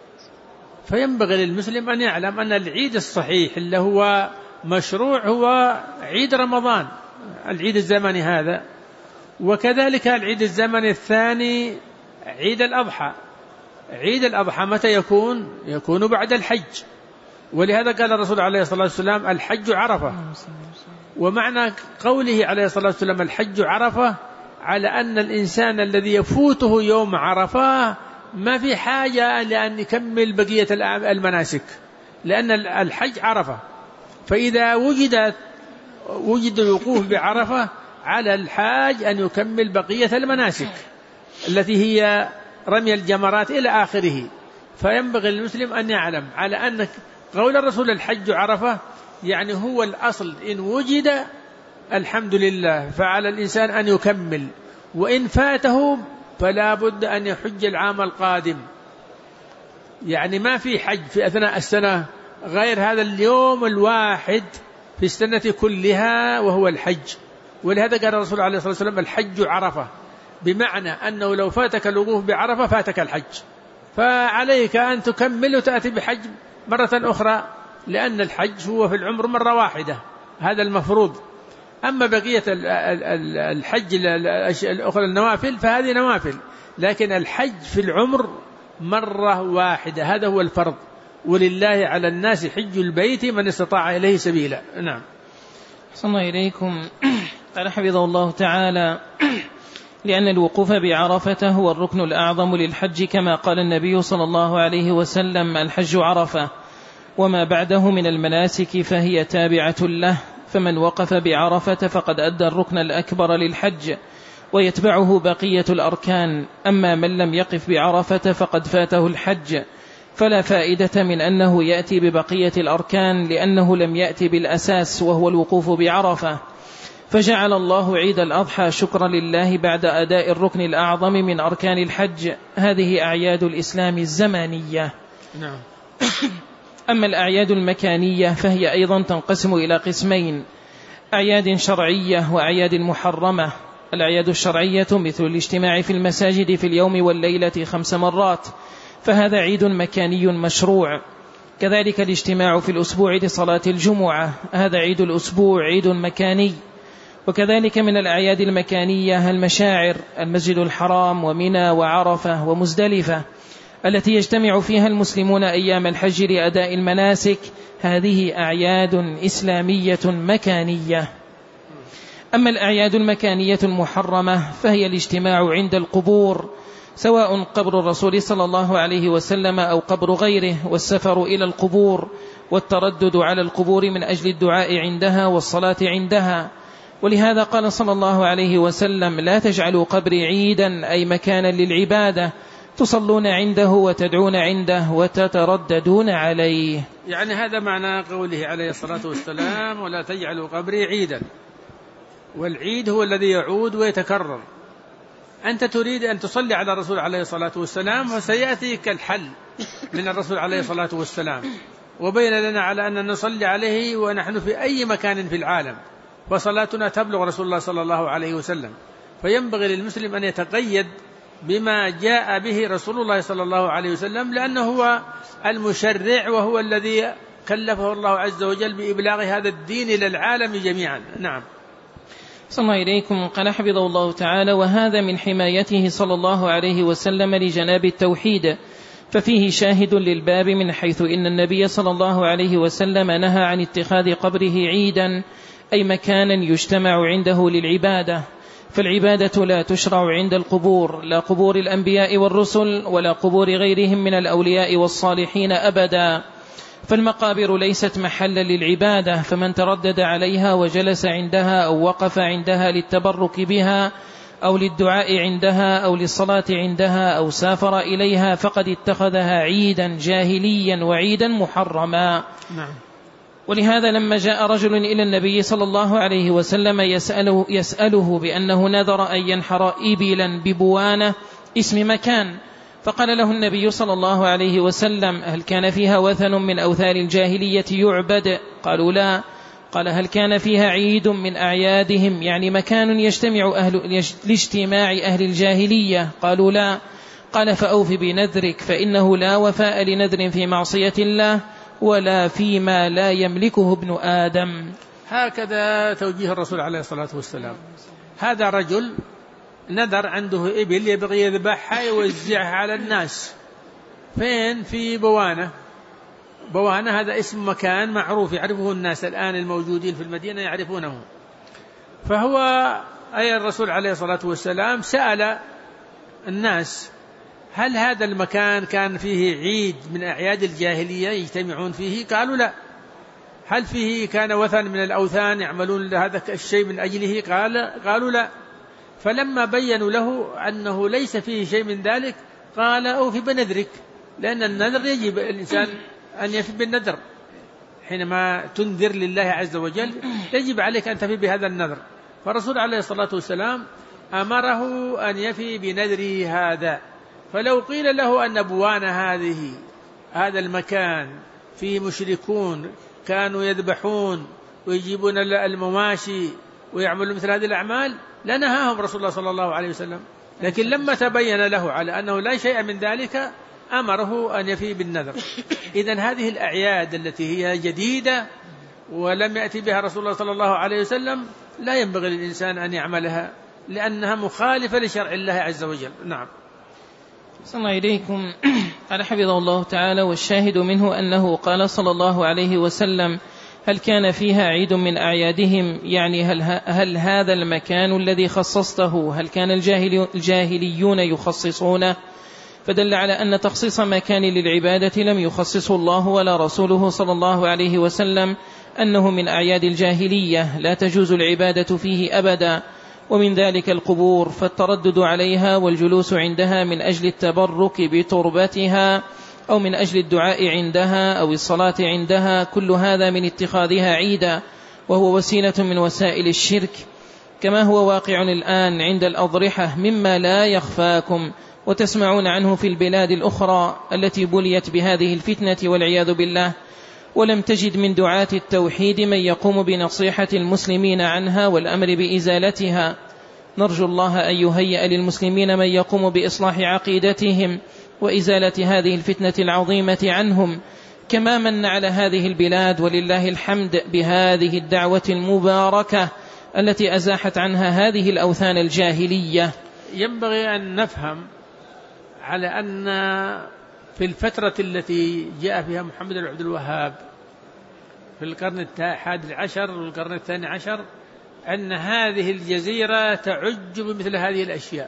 فينبغي للمسلم أن يعلم أن العيد الصحيح اللي هو مشروع هو عيد رمضان، العيد الزمني هذا، وكذلك العيد الزمني الثاني عيد الأضحى. عيد الأضحى متى يكون؟ يكون بعد الحج، ولهذا قال الرسول عليه الصلاة والسلام: الحج عرفة. ومعنى قوله عليه الصلاة والسلام الحج عرفة على أن الإنسان الذي يفوته يوم عرفة ما في حاجة لأن يكمل بقية المناسك، لأن الحج عرفة، فإذا وجد الوقوف بعرفة على الحاج أن يكمل بقية المناسك التي هي رمي الجمرات إلى آخره. فينبغي للمسلم أن يعلم على أن قول الرسول الحج عرفة يعني هو الأصل، إن وجد الحمد لله، فعلى الإنسان أن يكمل، وإن فاته فلا بد أن يحج العام القادم. يعني ما في حج في أثناء السنة غير هذا اليوم الواحد في السنة كلها وهو الحج. ولهذا قال الرسول عليه الصلاة والسلام الحج عرفة، بمعنى أنه لو فاتك الوقوف بعرفة فاتك الحج، فعليك أن تكمل وتأتي بحج مرة أخرى، لأن الحج هو في العمر مرة واحدة، هذا المفروض. أما بقية الحج الأخرى النوافل فهذه نوافل، لكن الحج في العمر مرة واحدة، هذا هو الفرض. ولله على الناس حج البيت من استطاع إليه سبيلا. نعم. صلى الله إليكم. قال حفظه الله تعالى: لأن الوقوف بعرفة هو الركن الأعظم للحج، كما قال النبي صلى الله عليه وسلم: الحج عرفة، وما بعده من المناسك فهي تابعة له، فمن وقف بعرفة فقد أدى الركن الأكبر للحج، ويتبعه بقية الأركان. أما من لم يقف بعرفة فقد فاته الحج، فلا فائدة من أنه يأتي ببقية الأركان، لأنه لم يأتي بالأساس وهو الوقوف بعرفة. فجعل الله عيد الأضحى شكرا لله بعد أداء الركن الأعظم من أركان الحج. هذه أعياد الإسلام الزمانية. نعم. أما الأعياد المكانية فهي أيضا تنقسم إلى قسمين: أعياد شرعية وأعياد محرمة. الأعياد الشرعية مثل الاجتماع في المساجد في اليوم والليلة 5 مرات، فهذا عيد مكاني مشروع. كذلك الاجتماع في الأسبوع لصلاة الجمعة، هذا عيد الأسبوع، عيد مكاني. وكذلك من الأعياد المكانية المشاعر، المسجد الحرام ومنى وعرفة ومزدلفة، التي يجتمع فيها المسلمون أيام الحج لأداء المناسك، هذه أعياد إسلامية مكانية. أما الأعياد المكانية المحرمة فهي الاجتماع عند القبور، سواء قبر الرسول صلى الله عليه وسلم أو قبر غيره، والسفر إلى القبور والتردد على القبور من أجل الدعاء عندها والصلاة عندها. ولهذا قال صلى الله عليه وسلم: لا تجعلوا قبري عيدا، أي مكانا للعبادة تصلون عنده وتدعون عنده وتترددون عليه. يعني هذا معنى قوله عليه الصلاة والسلام: ولا تجعلوا قبري عيدا. والعيد هو الذي يعود ويتكرر. أنت تريد أن تصلي على الرسول عليه الصلاة والسلام، وسيأتيك الحل من الرسول عليه الصلاة والسلام، وبين لنا على أن نصلي عليه ونحن في أي مكان في العالم، وصلاتنا تبلغ رسول الله صلى الله عليه وسلم. فينبغي للمسلم أن يتقيد بما جاء به رسول الله صلى الله عليه وسلم، لأنه هو المشرع وهو الذي كلفه الله عز وجل بإبلاغ هذا الدين إلى العالم جميعا. نعم. صلى الله إليكم. قال حفظه الله تعالى: وهذا من حمايته صلى الله عليه وسلم لجناب التوحيد، ففيه شاهد للباب من حيث إن النبي صلى الله عليه وسلم نهى عن اتخاذ قبره عيدا، أي مكانا يجتمع عنده للعبادة. فالعبادة لا تشرع عند القبور، لا قبور الأنبياء والرسل ولا قبور غيرهم من الأولياء والصالحين أبدا. فالمقابر ليست محلا للعبادة، فمن تردد عليها وجلس عندها أو وقف عندها للتبرك بها أو للدعاء عندها أو للصلاة عندها أو سافر إليها فقد اتخذها عيدا جاهليا وعيدا محرما. نعم. ولهذا لما جاء رجل إلى النبي صلى الله عليه وسلم يسأله بأنه نذر أن ينحر إبلا ببوانة اسم مكان، فقال له النبي صلى الله عليه وسلم: هل كان فيها وثن من أوثان الجاهلية يعبد؟ قالوا لا. قال: هل كان فيها عيد من أعيادهم، يعني مكان يجتمع لاجتماع أهل الجاهلية؟ قالوا لا. قال: فأوف بنذرك، فإنه لا وفاء لنذر في معصية الله ولا فيما لا يملكه ابن آدم. هكذا توجيه الرسول عليه الصلاة والسلام. هذا رجل نذر عنده إبل يبغي يذبحها يوزعها على الناس. فين؟ في بوانة. بوانة هذا اسم مكان معروف يعرفه الناس الآن الموجودين في المدينة يعرفونه. فهو أي الرسول عليه الصلاة والسلام سأل الناس: هل هذا المكان كان فيه عيد من أعياد الجاهلية يجتمعون فيه؟ قالوا لا. هل فيه كان وثن من الأوثان يعملون هذا الشيء من أجله؟ قالوا لا. فلما بينوا له أنه ليس فيه شيء من ذلك قال: أوفي بنذرك، لأن النذر يجب الإنسان أن يفي بالنذر. حينما تنذر لله عز وجل يجب عليك أن تفي بهذا النذر. فالرسول عليه الصلاة والسلام أمره أن يفي بنذره هذا. فلو قيل له أن بوان هذا المكان فيه مشركون كانوا يذبحون ويجيبون المواشي ويعملون مثل هذه الأعمال لنهاهم رسول الله صلى الله عليه وسلم، لكن لما تبين له على أنه لا شيء من ذلك أمره أن يفي بالنذر. إذن هذه الأعياد التي هي جديدة ولم يأتي بها رسول الله صلى الله عليه وسلم لا ينبغي للإنسان أن يعملها، لأنها مخالفة لشرع الله عز وجل. نعم. صلى الله إليكم. قال حفظه الله تعالى: والشاهد منه أنه قال صلى الله عليه وسلم: هل كان فيها عيد من أعيادهم، يعني هل هذا المكان الذي خصصته هل كان الجاهليون يخصصونه؟ فدل على أن تخصيص مكان للعبادة لم يخصصه الله ولا رسوله صلى الله عليه وسلم، أنه من أعياد الجاهلية لا تجوز العبادة فيه أبدا. ومن ذلك القبور، فالتردد عليها والجلوس عندها من أجل التبرك بتربتها أو من أجل الدعاء عندها أو الصلاة عندها، كل هذا من اتخاذها عيدا، وهو وسيلة من وسائل الشرك، كما هو واقع الآن عند الأضرحة مما لا يخفاكم وتسمعون عنه في البلاد الأخرى التي بليت بهذه الفتنة والعياذ بالله، ولم تجد من دعاة التوحيد من يقوم بنصيحة المسلمين عنها والأمر بإزالتها. نرجو الله أن يهيئ للمسلمين من يقوم بإصلاح عقيدتهم وإزالة هذه الفتنة العظيمة عنهم، كما من على هذه البلاد ولله الحمد بهذه الدعوة المباركة التي أزاحت عنها هذه الأوثان الجاهلية. ينبغي أن نفهم على أن في الفترة التي جاء فيها محمد بن عبد الوهاب في القرن 11 والقرن 12 أن هذه الجزيرة تعج بمثل هذه الأشياء،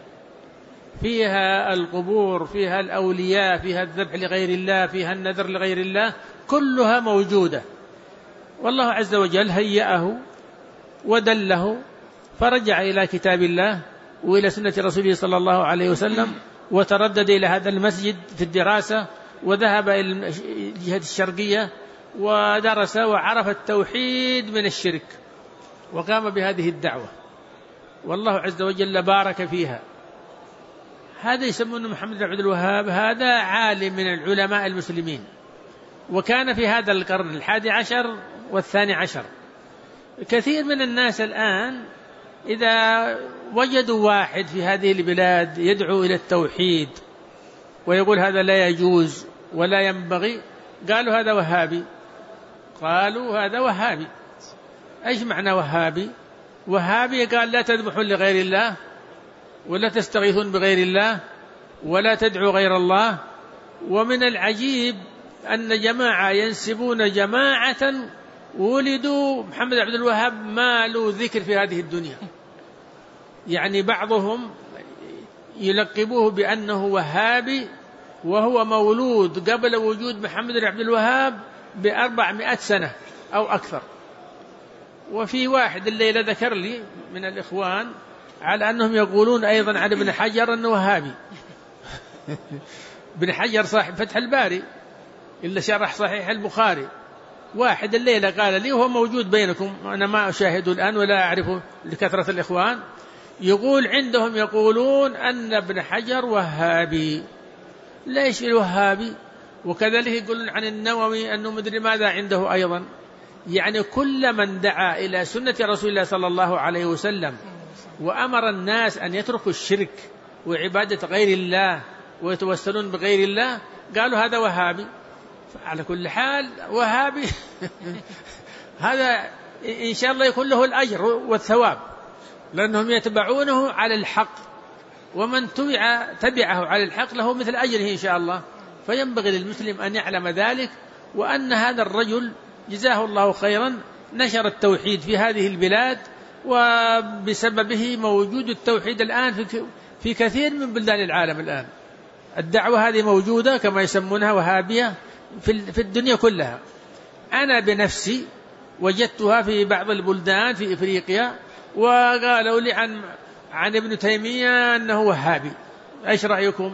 فيها القبور، فيها الأولياء، فيها الذبح لغير الله، فيها النذر لغير الله، كلها موجودة. والله عز وجل هيأه ودله فرجع إلى كتاب الله وإلى سنة رسوله صلى الله عليه وسلم، وتردد إلى هذا المسجد في الدراسة، وذهب إلى الجهة الشرقية ودرس وعرف التوحيد من الشرك، وقام بهذه الدعوة، والله عز وجل بارك فيها. هذا يسمونه محمد بن عبد الوهاب، هذا عالم من العلماء المسلمين، وكان في هذا القرن 11 و12. كثير من الناس الآن إذا وجدوا واحد في هذه البلاد يدعو إلى التوحيد ويقول هذا لا يجوز ولا ينبغي، قالوا هذا وهابي، قالوا هذا وهابي. إيش معنى وهابي؟ وهابي قال لا تذبحون لغير الله، ولا تستغيثون بغير الله، ولا تدعوا غير الله. ومن العجيب أن جماعة ينسبون جماعة ولدوا محمد عبد الوهاب ما له ذكر في هذه الدنيا، يعني بعضهم يلقبوه بأنه وهابي وهو مولود قبل وجود محمد بن عبد الوهاب ب400 سنة أو أكثر. وفي واحد الليلة ذكر لي من الإخوان على أنهم يقولون أيضا عن ابن حجر أنه وهابي. ابن حجر صاحب فتح الباري إلا شرح صحيح البخاري، واحد الليلة قال لي وهو موجود بينكم، أنا ما أشاهده الآن ولا أعرفه لكثرة الإخوان، يقول عندهم يقولون أن ابن حجر وهابي. ليش الوهابي؟ وكذلك يقولون عن النووي أنه مدري ماذا عنده أيضا. يعني كل من دعا إلى سنة رسول الله صلى الله عليه وسلم وأمر الناس أن يتركوا الشرك وعبادة غير الله ويتوسلون بغير الله قالوا هذا وهابي. على كل حال وهابي هذا إن شاء الله يكون له الأجر والثواب، لأنهم يتبعونه على الحق، ومن تبعه على الحق له مثل أجره إن شاء الله. فينبغي للمسلم أن يعلم ذلك، وأن هذا الرجل جزاه الله خيرا نشر التوحيد في هذه البلاد، وبسببه موجود التوحيد الآن في كثير من بلدان العالم. الآن الدعوة هذه موجودة كما يسمونها وهابية في الدنيا كلها. أنا بنفسي وجدتها في بعض البلدان في إفريقيا، وقالوا لي عن ابن تيمية أنه وهابي. إيش رأيكم؟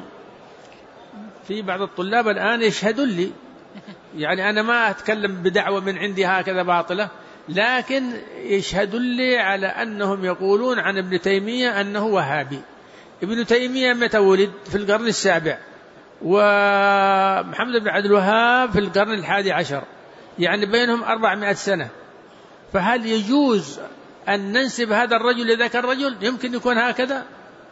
في بعض الطلاب الآن يشهدون لي، يعني أنا ما أتكلم بدعوة من عندي هكذا باطلة، لكن يشهدون لي على أنهم يقولون عن ابن تيمية أنه وهابي. ابن تيمية متى ولد؟ في القرن 7، ومحمد بن عبد الوهاب في القرن 11، يعني بينهم 400 سنة. فهل يجوز أن ننسب هذا الرجل لذاك الرجل؟ يمكن يكون هكذا.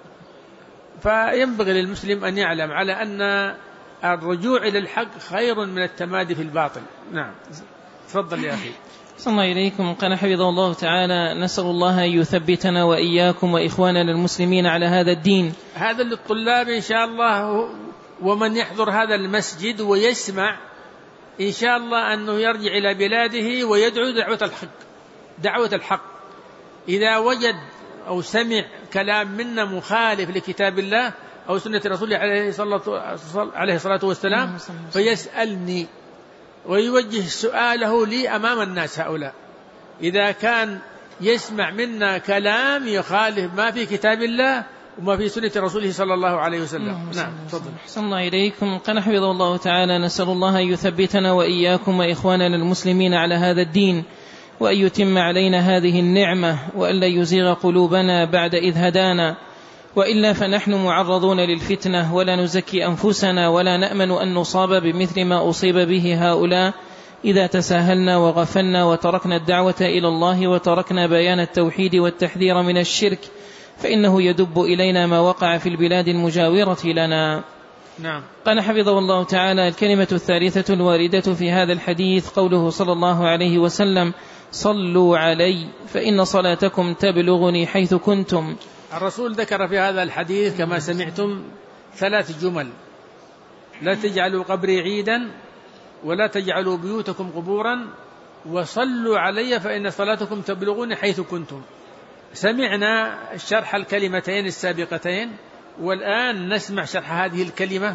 فينبغي للمسلم أن يعلم على أن الرجوع إلى الحق خير من التمادي في الباطل. نعم، تفضل يا أخي. صلى الله إليكم. قال حفظه الله تعالى: نسأل الله أن يثبتنا وإياكم وإخواننا المسلمين على هذا الدين. هذا للطلاب إن شاء الله، ومن يحضر هذا المسجد ويسمع إن شاء الله أنه يرجع إلى بلاده ويدعو دعوة الحق. إذا وجد أو سمع كلام منا مخالف لكتاب الله أو سنة رسوله عليه الصلاة والسلام فيسألني ويوجه سؤاله لي أمام الناس هؤلاء. إذا كان يسمع منا كلام يخالف ما في كتاب الله وما في سنة رسوله صلى الله عليه وسلم. نعم، تفضل. صلى الله إليكم. قال حفظه الله تعالى: نسأل الله أن يثبتنا وإياكم وإخواننا المسلمين على هذا الدين، وأن يتم علينا هذه النعمة، وأن لا يزيغ قلوبنا بعد إذ هدانا، وإلا فنحن معرضون للفتنة، ولا نزكي أنفسنا، ولا نأمن أن نصاب بمثل ما أصيب به هؤلاء إذا تساهلنا وغفلنا وتركنا الدعوة إلى الله وتركنا بيان التوحيد والتحذير من الشرك، فإنه يدب إلينا ما وقع في البلاد المجاورة لنا. نعم. قال حفظه الله تعالى: الكلمة الثالثة الواردة في هذا الحديث قوله صلى الله عليه وسلم: صلوا علي فإن صلاتكم تبلغني حيث كنتم. الرسول ذكر في هذا الحديث كما سمعتم 3 جمل: لا تجعلوا قبري عيدا، ولا تجعلوا بيوتكم قبورا، وصلوا علي فإن صلاتكم تبلغني حيث كنتم. سمعنا شرح الكلمتين السابقتين، والآن نسمع شرح هذه الكلمة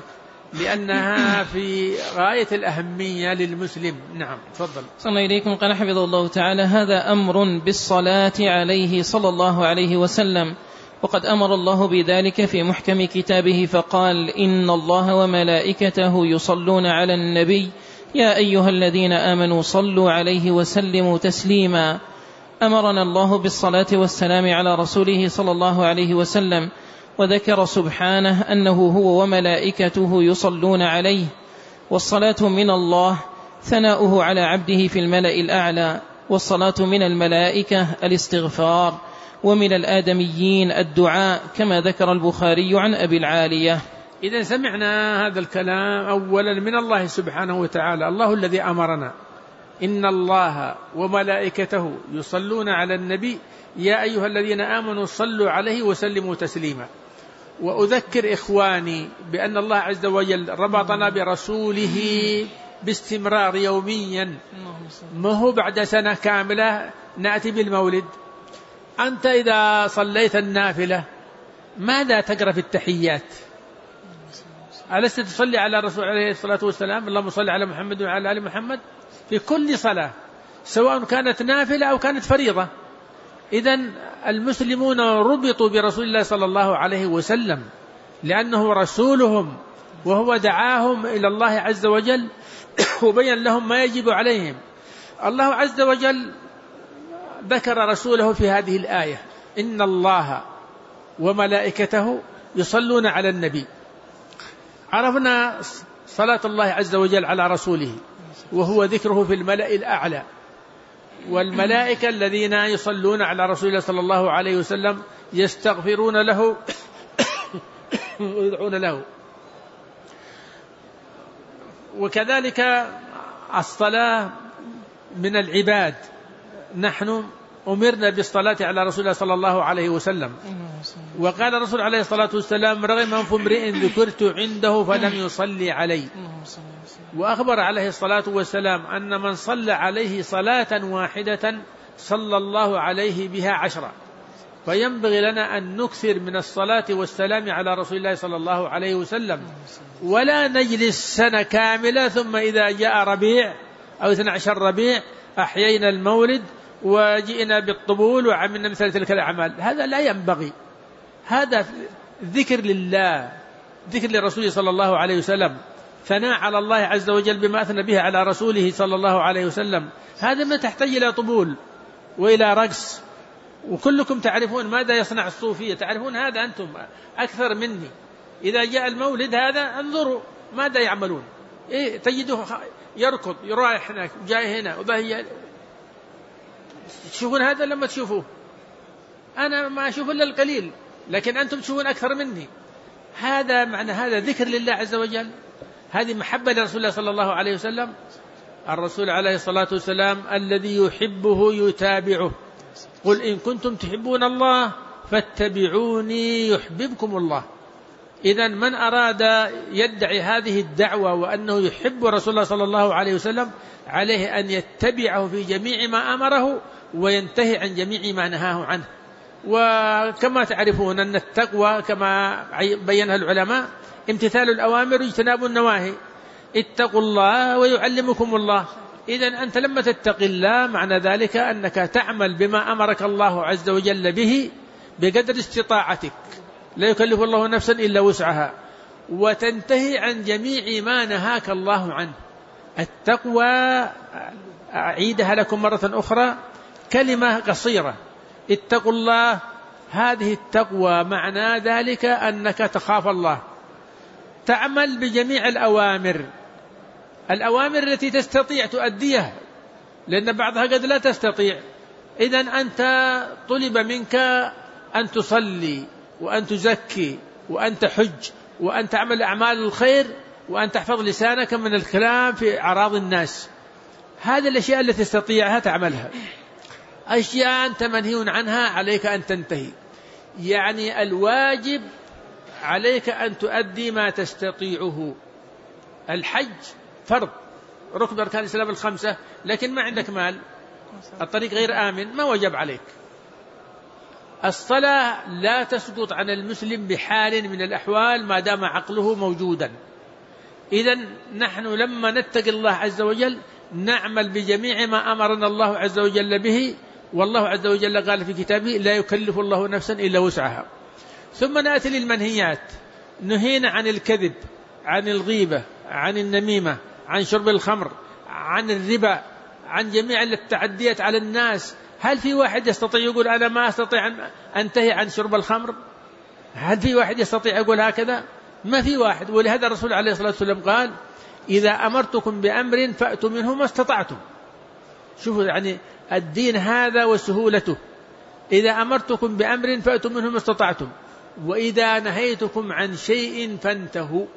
لأنها في غاية الأهمية للمسلم. نعم تفضل. صلى الله إليكم. قال حفظه الله تعالى: هذا أمر بالصلاة عليه صلى الله عليه وسلم، وقد أمر الله بذلك في محكم كتابه فقال: إن الله وملائكته يصلون على النبي يا أيها الذين آمنوا صلوا عليه وسلموا تسليما. أمرنا الله بالصلاة والسلام على رسوله صلى الله عليه وسلم، وذكر سبحانه أنه هو وملائكته يصلون عليه، والصلاة من الله ثناؤه على عبده في الملأ الأعلى، والصلاة من الملائكة الاستغفار، ومن الآدميين الدعاء، كما ذكر البخاري عن أبي العالية. إذا سمعنا هذا الكلام أولا من الله سبحانه وتعالى، الله الذي أمرنا: إن الله وملائكته يصلون على النبي يا أيها الذين آمنوا صلوا عليه وسلموا تسليما. وأذكر إخواني بأن الله عز وجل ربطنا برسوله باستمرار يوميا، ما هو بعد سنة كاملة نأتي بالمولد. أنت إذا صليت النافلة ماذا تقرأ في التحيات؟ ألست تصلي على الرسول عليه الصلاة والسلام؟ اللهم صل على محمد وعلى آل محمد في كل صلاة، سواء كانت نافلة أو كانت فريضة. إذن المسلمون ربطوا برسول الله صلى الله عليه وسلم لأنه رسولهم، وهو دعاهم إلى الله عز وجل وبين لهم ما يجب عليهم. الله عز وجل ذكر رسوله في هذه الآية: إن الله وملائكته يصلون على النبي. عرفنا صلاة الله عز وجل على رسوله، وهو ذكره في الملأ الأعلى، والملائكة الذين يصلون على رسول الله صلى الله عليه وسلم يستغفرون له ويدعون له. وكذلك الصلاة من العباد، نحن أمرنا بالصلاة على رسول الله صلى الله عليه وسلم، وقال الرسول عليه الصلاة والسلام: رغم أنف امرئ ذكرت عنده فلم يصلي علي. وأخبر عليه الصلاة والسلام أن من صلى عليه صلاة واحدة صلى الله عليه بها 10. فينبغي لنا أن نكثر من الصلاة والسلام على رسول الله صلى الله عليه وسلم، ولا نجلس سنة كاملة ثم إذا جاء ربيع أو 12 ربيع أحيينا المولد وجئنا بالطبول وعملنا مثل تلك الأعمال. هذا لا ينبغي. هذا ذكر لله، ذكر لرسوله صلى الله عليه وسلم، ثناء على الله عز وجل بما أثنى به على رسوله صلى الله عليه وسلم. هذا ما تحتاج إلى طبول وإلى رقص. وكلكم تعرفون ماذا يصنع الصوفية، تعرفون هذا أنتم أكثر مني. إذا جاء المولد هذا انظروا ماذا يعملون. تجده يركض يرايح هناك جاي هنا وبهي. تشوفون هذا لما تشوفوه؟ أنا ما أشوف إلا القليل، لكن أنتم تشوفون أكثر مني. هذا معنى هذا ذكر لله عز وجل، هذه محبة لرسول الله صلى الله عليه وسلم. الرسول عليه الصلاة والسلام الذي يحبه يتابعه. قل إن كنتم تحبون الله فاتبعوني يحببكم الله. إذن من أراد يدعي هذه الدعوة وأنه يحب رسول الله صلى الله عليه وسلم عليه أن يتبعه في جميع ما أمره وينتهي عن جميع ما نهاه عنه. وكما تعرفون أن التقوى كما بينها العلماء امتثال الأوامر واجتناب النواهي. اتقوا الله ويعلمكم الله. إذن أنت لما تتق الله معنى ذلك أنك تعمل بما أمرك الله عز وجل به بقدر استطاعتك، لا يكلف الله نفسا إلا وسعها، وتنتهي عن جميع ما نهاك الله عنه. التقوى أعيدها لكم مرة أخرى، كلمة قصيرة: اتقوا الله. هذه التقوى معنى ذلك أنك تخاف الله، تعمل بجميع الأوامر التي تستطيع تؤديها، لأن بعضها قد لا تستطيع. إذن أنت طلب منك أن تصلي وأن تزكي وأن تحج وأن تعمل أعمال الخير وأن تحفظ لسانك من الكلام في أعراض الناس. هذه الأشياء التي تستطيعها تعملها. أشياء أنت منهي عنها عليك أن تنتهي. يعني الواجب عليك أن تؤدي ما تستطيعه. الحج فرض، ركن أركان الإسلام الخمسة، لكن ما عندك مال، الطريق غير آمن، ما وجب عليك. الصلاة لا تسقط عن المسلم بحال من الأحوال ما دام عقله موجودا. إذن نحن لما نتقي الله عز وجل نعمل بجميع ما أمرنا الله عز وجل به، والله عز وجل قال في كتابه لا يكلف الله نفسا إلا وسعها. ثم نأتي للمنهيات، نهينا عن الكذب، عن الغيبة، عن النميمة، عن شرب الخمر، عن الربا، عن جميع التعديات على الناس. هل في واحد يستطيع يقول أنا ما أستطيع أن أنتهي عن شرب الخمر؟ هل في واحد يستطيع يقول هكذا؟ ما في واحد. ولهذا الرسول عليه الصلاة والسلام قال إذا أمرتكم بأمر فأتوا منه ما استطعتم. شوفوا يعني الدين هذا وسهولته. إذا أمرتكم بأمر فأتوا منه ما استطعتم، وإذا نهيتكم عن شيء فانتهوا.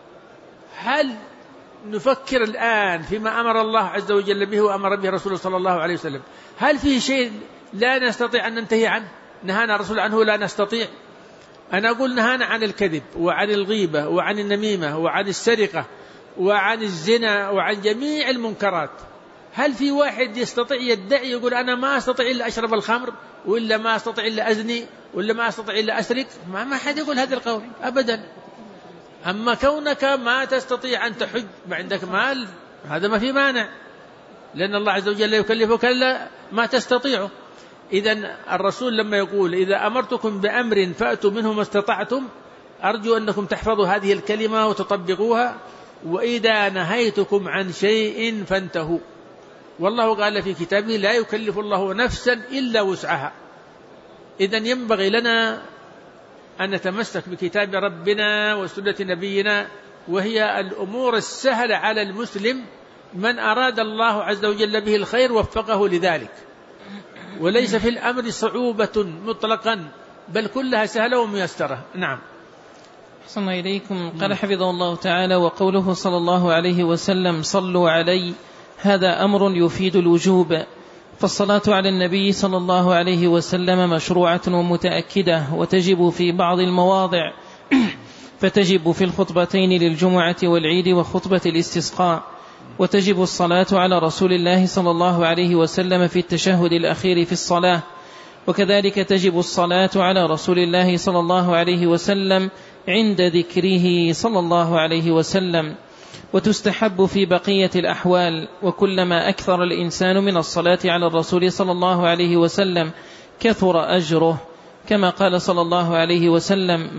هل نفكر الآن فيما أمر الله عز وجل به وأمر به رسوله صلى الله عليه وسلم، هل فيه شيء لا نستطيع أن ننتهي عنه؟ نهانا الرسول عنه لا نستطيع. أنا أقول نهانا عن الكذب وعن الغيبة وعن النميمة وعن السرقة وعن الزنا وعن جميع المنكرات. هل في واحد يستطيع يدعي يقول أنا ما أستطيع إلا أشرب الخمر، وإلا ما أستطيع إلا أزني، وإلا ما أستطيع إلا أسرق؟ ما حد يقول هذا القول أبدا. أما كونك ما تستطيع أن تحج، ما عندك مال، هذا ما في مانع، لأن الله عز وجل يكلفك إلا ما تستطيعه. إذن الرسول لما يقول إذا أمرتكم بأمر فأتوا منه ما استطعتم، أرجو أنكم تحفظوا هذه الكلمة وتطبقوها. وإذا نهيتكم عن شيء فانتهوا. والله قال في كتابه لا يكلف الله نفسا إلا وسعها. إذن ينبغي لنا أن نتمسك بكتاب ربنا وسنة نبينا، وهي الأمور السهلة على المسلم. من أراد الله عز وجل به الخير وفقه لذلك، وليس في الأمر صعوبة مطلقا، بل كلها سهلة وميسرة. نعم. أحسن إليكم. قال حفظه الله تعالى: وقوله صلى الله عليه وسلم صلوا علي، هذا أمر يفيد الوجوب، فالصلاة على النبي صلى الله عليه وسلم مشروعة ومتأكدة، وتجب في بعض المواضع، فتجب في الخطبتين للجمعة والعيد وخطبة الاستسقاء، وتجب الصلاة على رسول الله صلى الله عليه وسلم في التشهد الأخير في الصلاة، وكذلك تجب الصلاة على رسول الله صلى الله عليه وسلم عند ذكره صلى الله عليه وسلم، وتستحب في بقية الأحوال. وكلما أكثر الإنسان من الصلاة على الرسول صلى الله عليه وسلم كثر أجره، كما قال صلى الله عليه وسلم: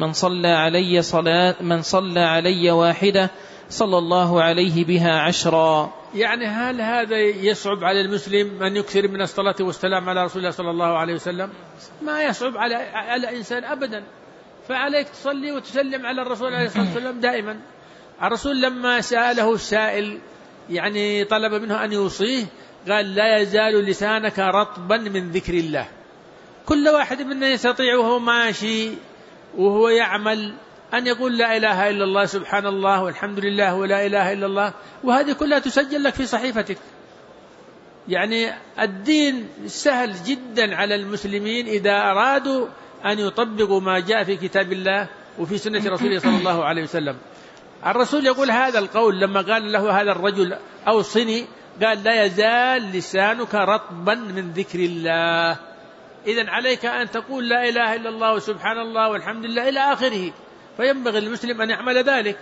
من صلى علي واحدة صلى الله عليه بها 10. يعني هل هذا يصعب على المسلم أن يكثر من الصلاة والسلام على رسول الله صلى الله عليه وسلم؟ ما يصعب على إنسان أبدا. فعليك تصلي وتسلم على الرسول عليه الصلاة والسلام دائما. الرسول لما سأله السائل يعني طلب منه أن يوصيه، قال لا يزال لسانك رطبا من ذكر الله. كل واحد منا يستطيع وهو ماشي وهو يعمل أن يقول لا إله إلا الله، سبحان الله والحمد لله ولا إله إلا الله، وهذه كلها تسجل لك في صحيفتك. يعني الدين سهل جدا على المسلمين إذا أرادوا أن يطبقوا ما جاء في كتاب الله وفي سنة رسوله صلى الله عليه وسلم. الرسول يقول هذا القول لما قال له هذا الرجل أوصني، قال لا يزال لسانك رطبا من ذكر الله. إذن عليك أن تقول لا إله إلا الله وسبحان الله والحمد لله إلى آخره، فينبغي المسلم أن يعمل ذلك.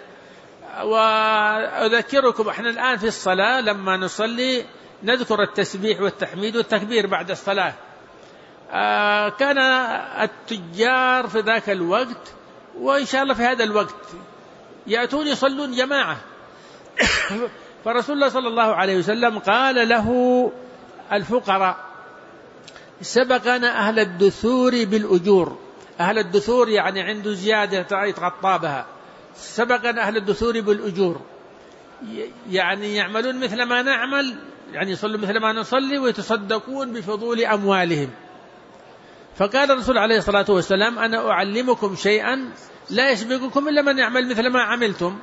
وأذكركم احنا الآن في الصلاة لما نصلي نذكر التسبيح والتحميد والتكبير بعد الصلاة. كان التجار في ذاك الوقت وإن شاء الله في هذا الوقت يأتون يصلون جماعة، فرسول الله صلى الله عليه وسلم قال له الفقراء سبقنا أهل الدثور بالأجور. أهل الدثور يعني عنده زيادة يتغطى بها. سبقنا أهل الدثور بالأجور، يعني يعملون مثل ما نعمل، يعني يصلون مثل ما نصلي ويتصدقون بفضول أموالهم. فقال الرسول عليه الصلاة والسلام أنا أعلمكم شيئا لا يسبقكم إلا من يعمل مثل ما عملتم.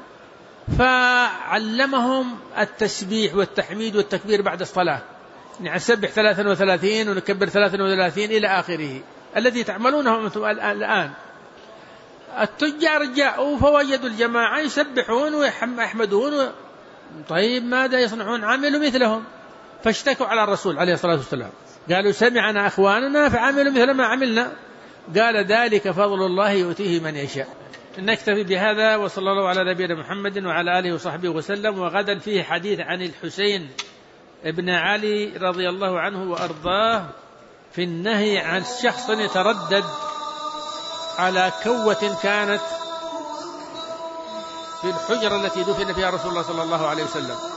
فعلمهم التسبيح والتحميد والتكبير بعد الصلاة، يعني نسبح 33 ونكبر 33 إلى آخره الذي تعملونه الآن. التجار جاءوا فوجدوا الجماعة يسبحون ويحمدون، طيب ماذا يصنعون؟ عملوا مثلهم، فاشتكوا على الرسول عليه الصلاة والسلام، قالوا سمعنا أخواننا فعملوا مثل ما عملنا. قال ذلك فضل الله يؤتيه من يشاء. نكتفي بهذا، وصلى الله على نبينا محمد وعلى آله وصحبه وسلم. وغدا فيه حديث عن الحسين ابن علي رضي الله عنه وأرضاه في النهي عن شخص يتردد على كوة كانت في الحجرة التي دفن فيها رسول الله صلى الله عليه وسلم.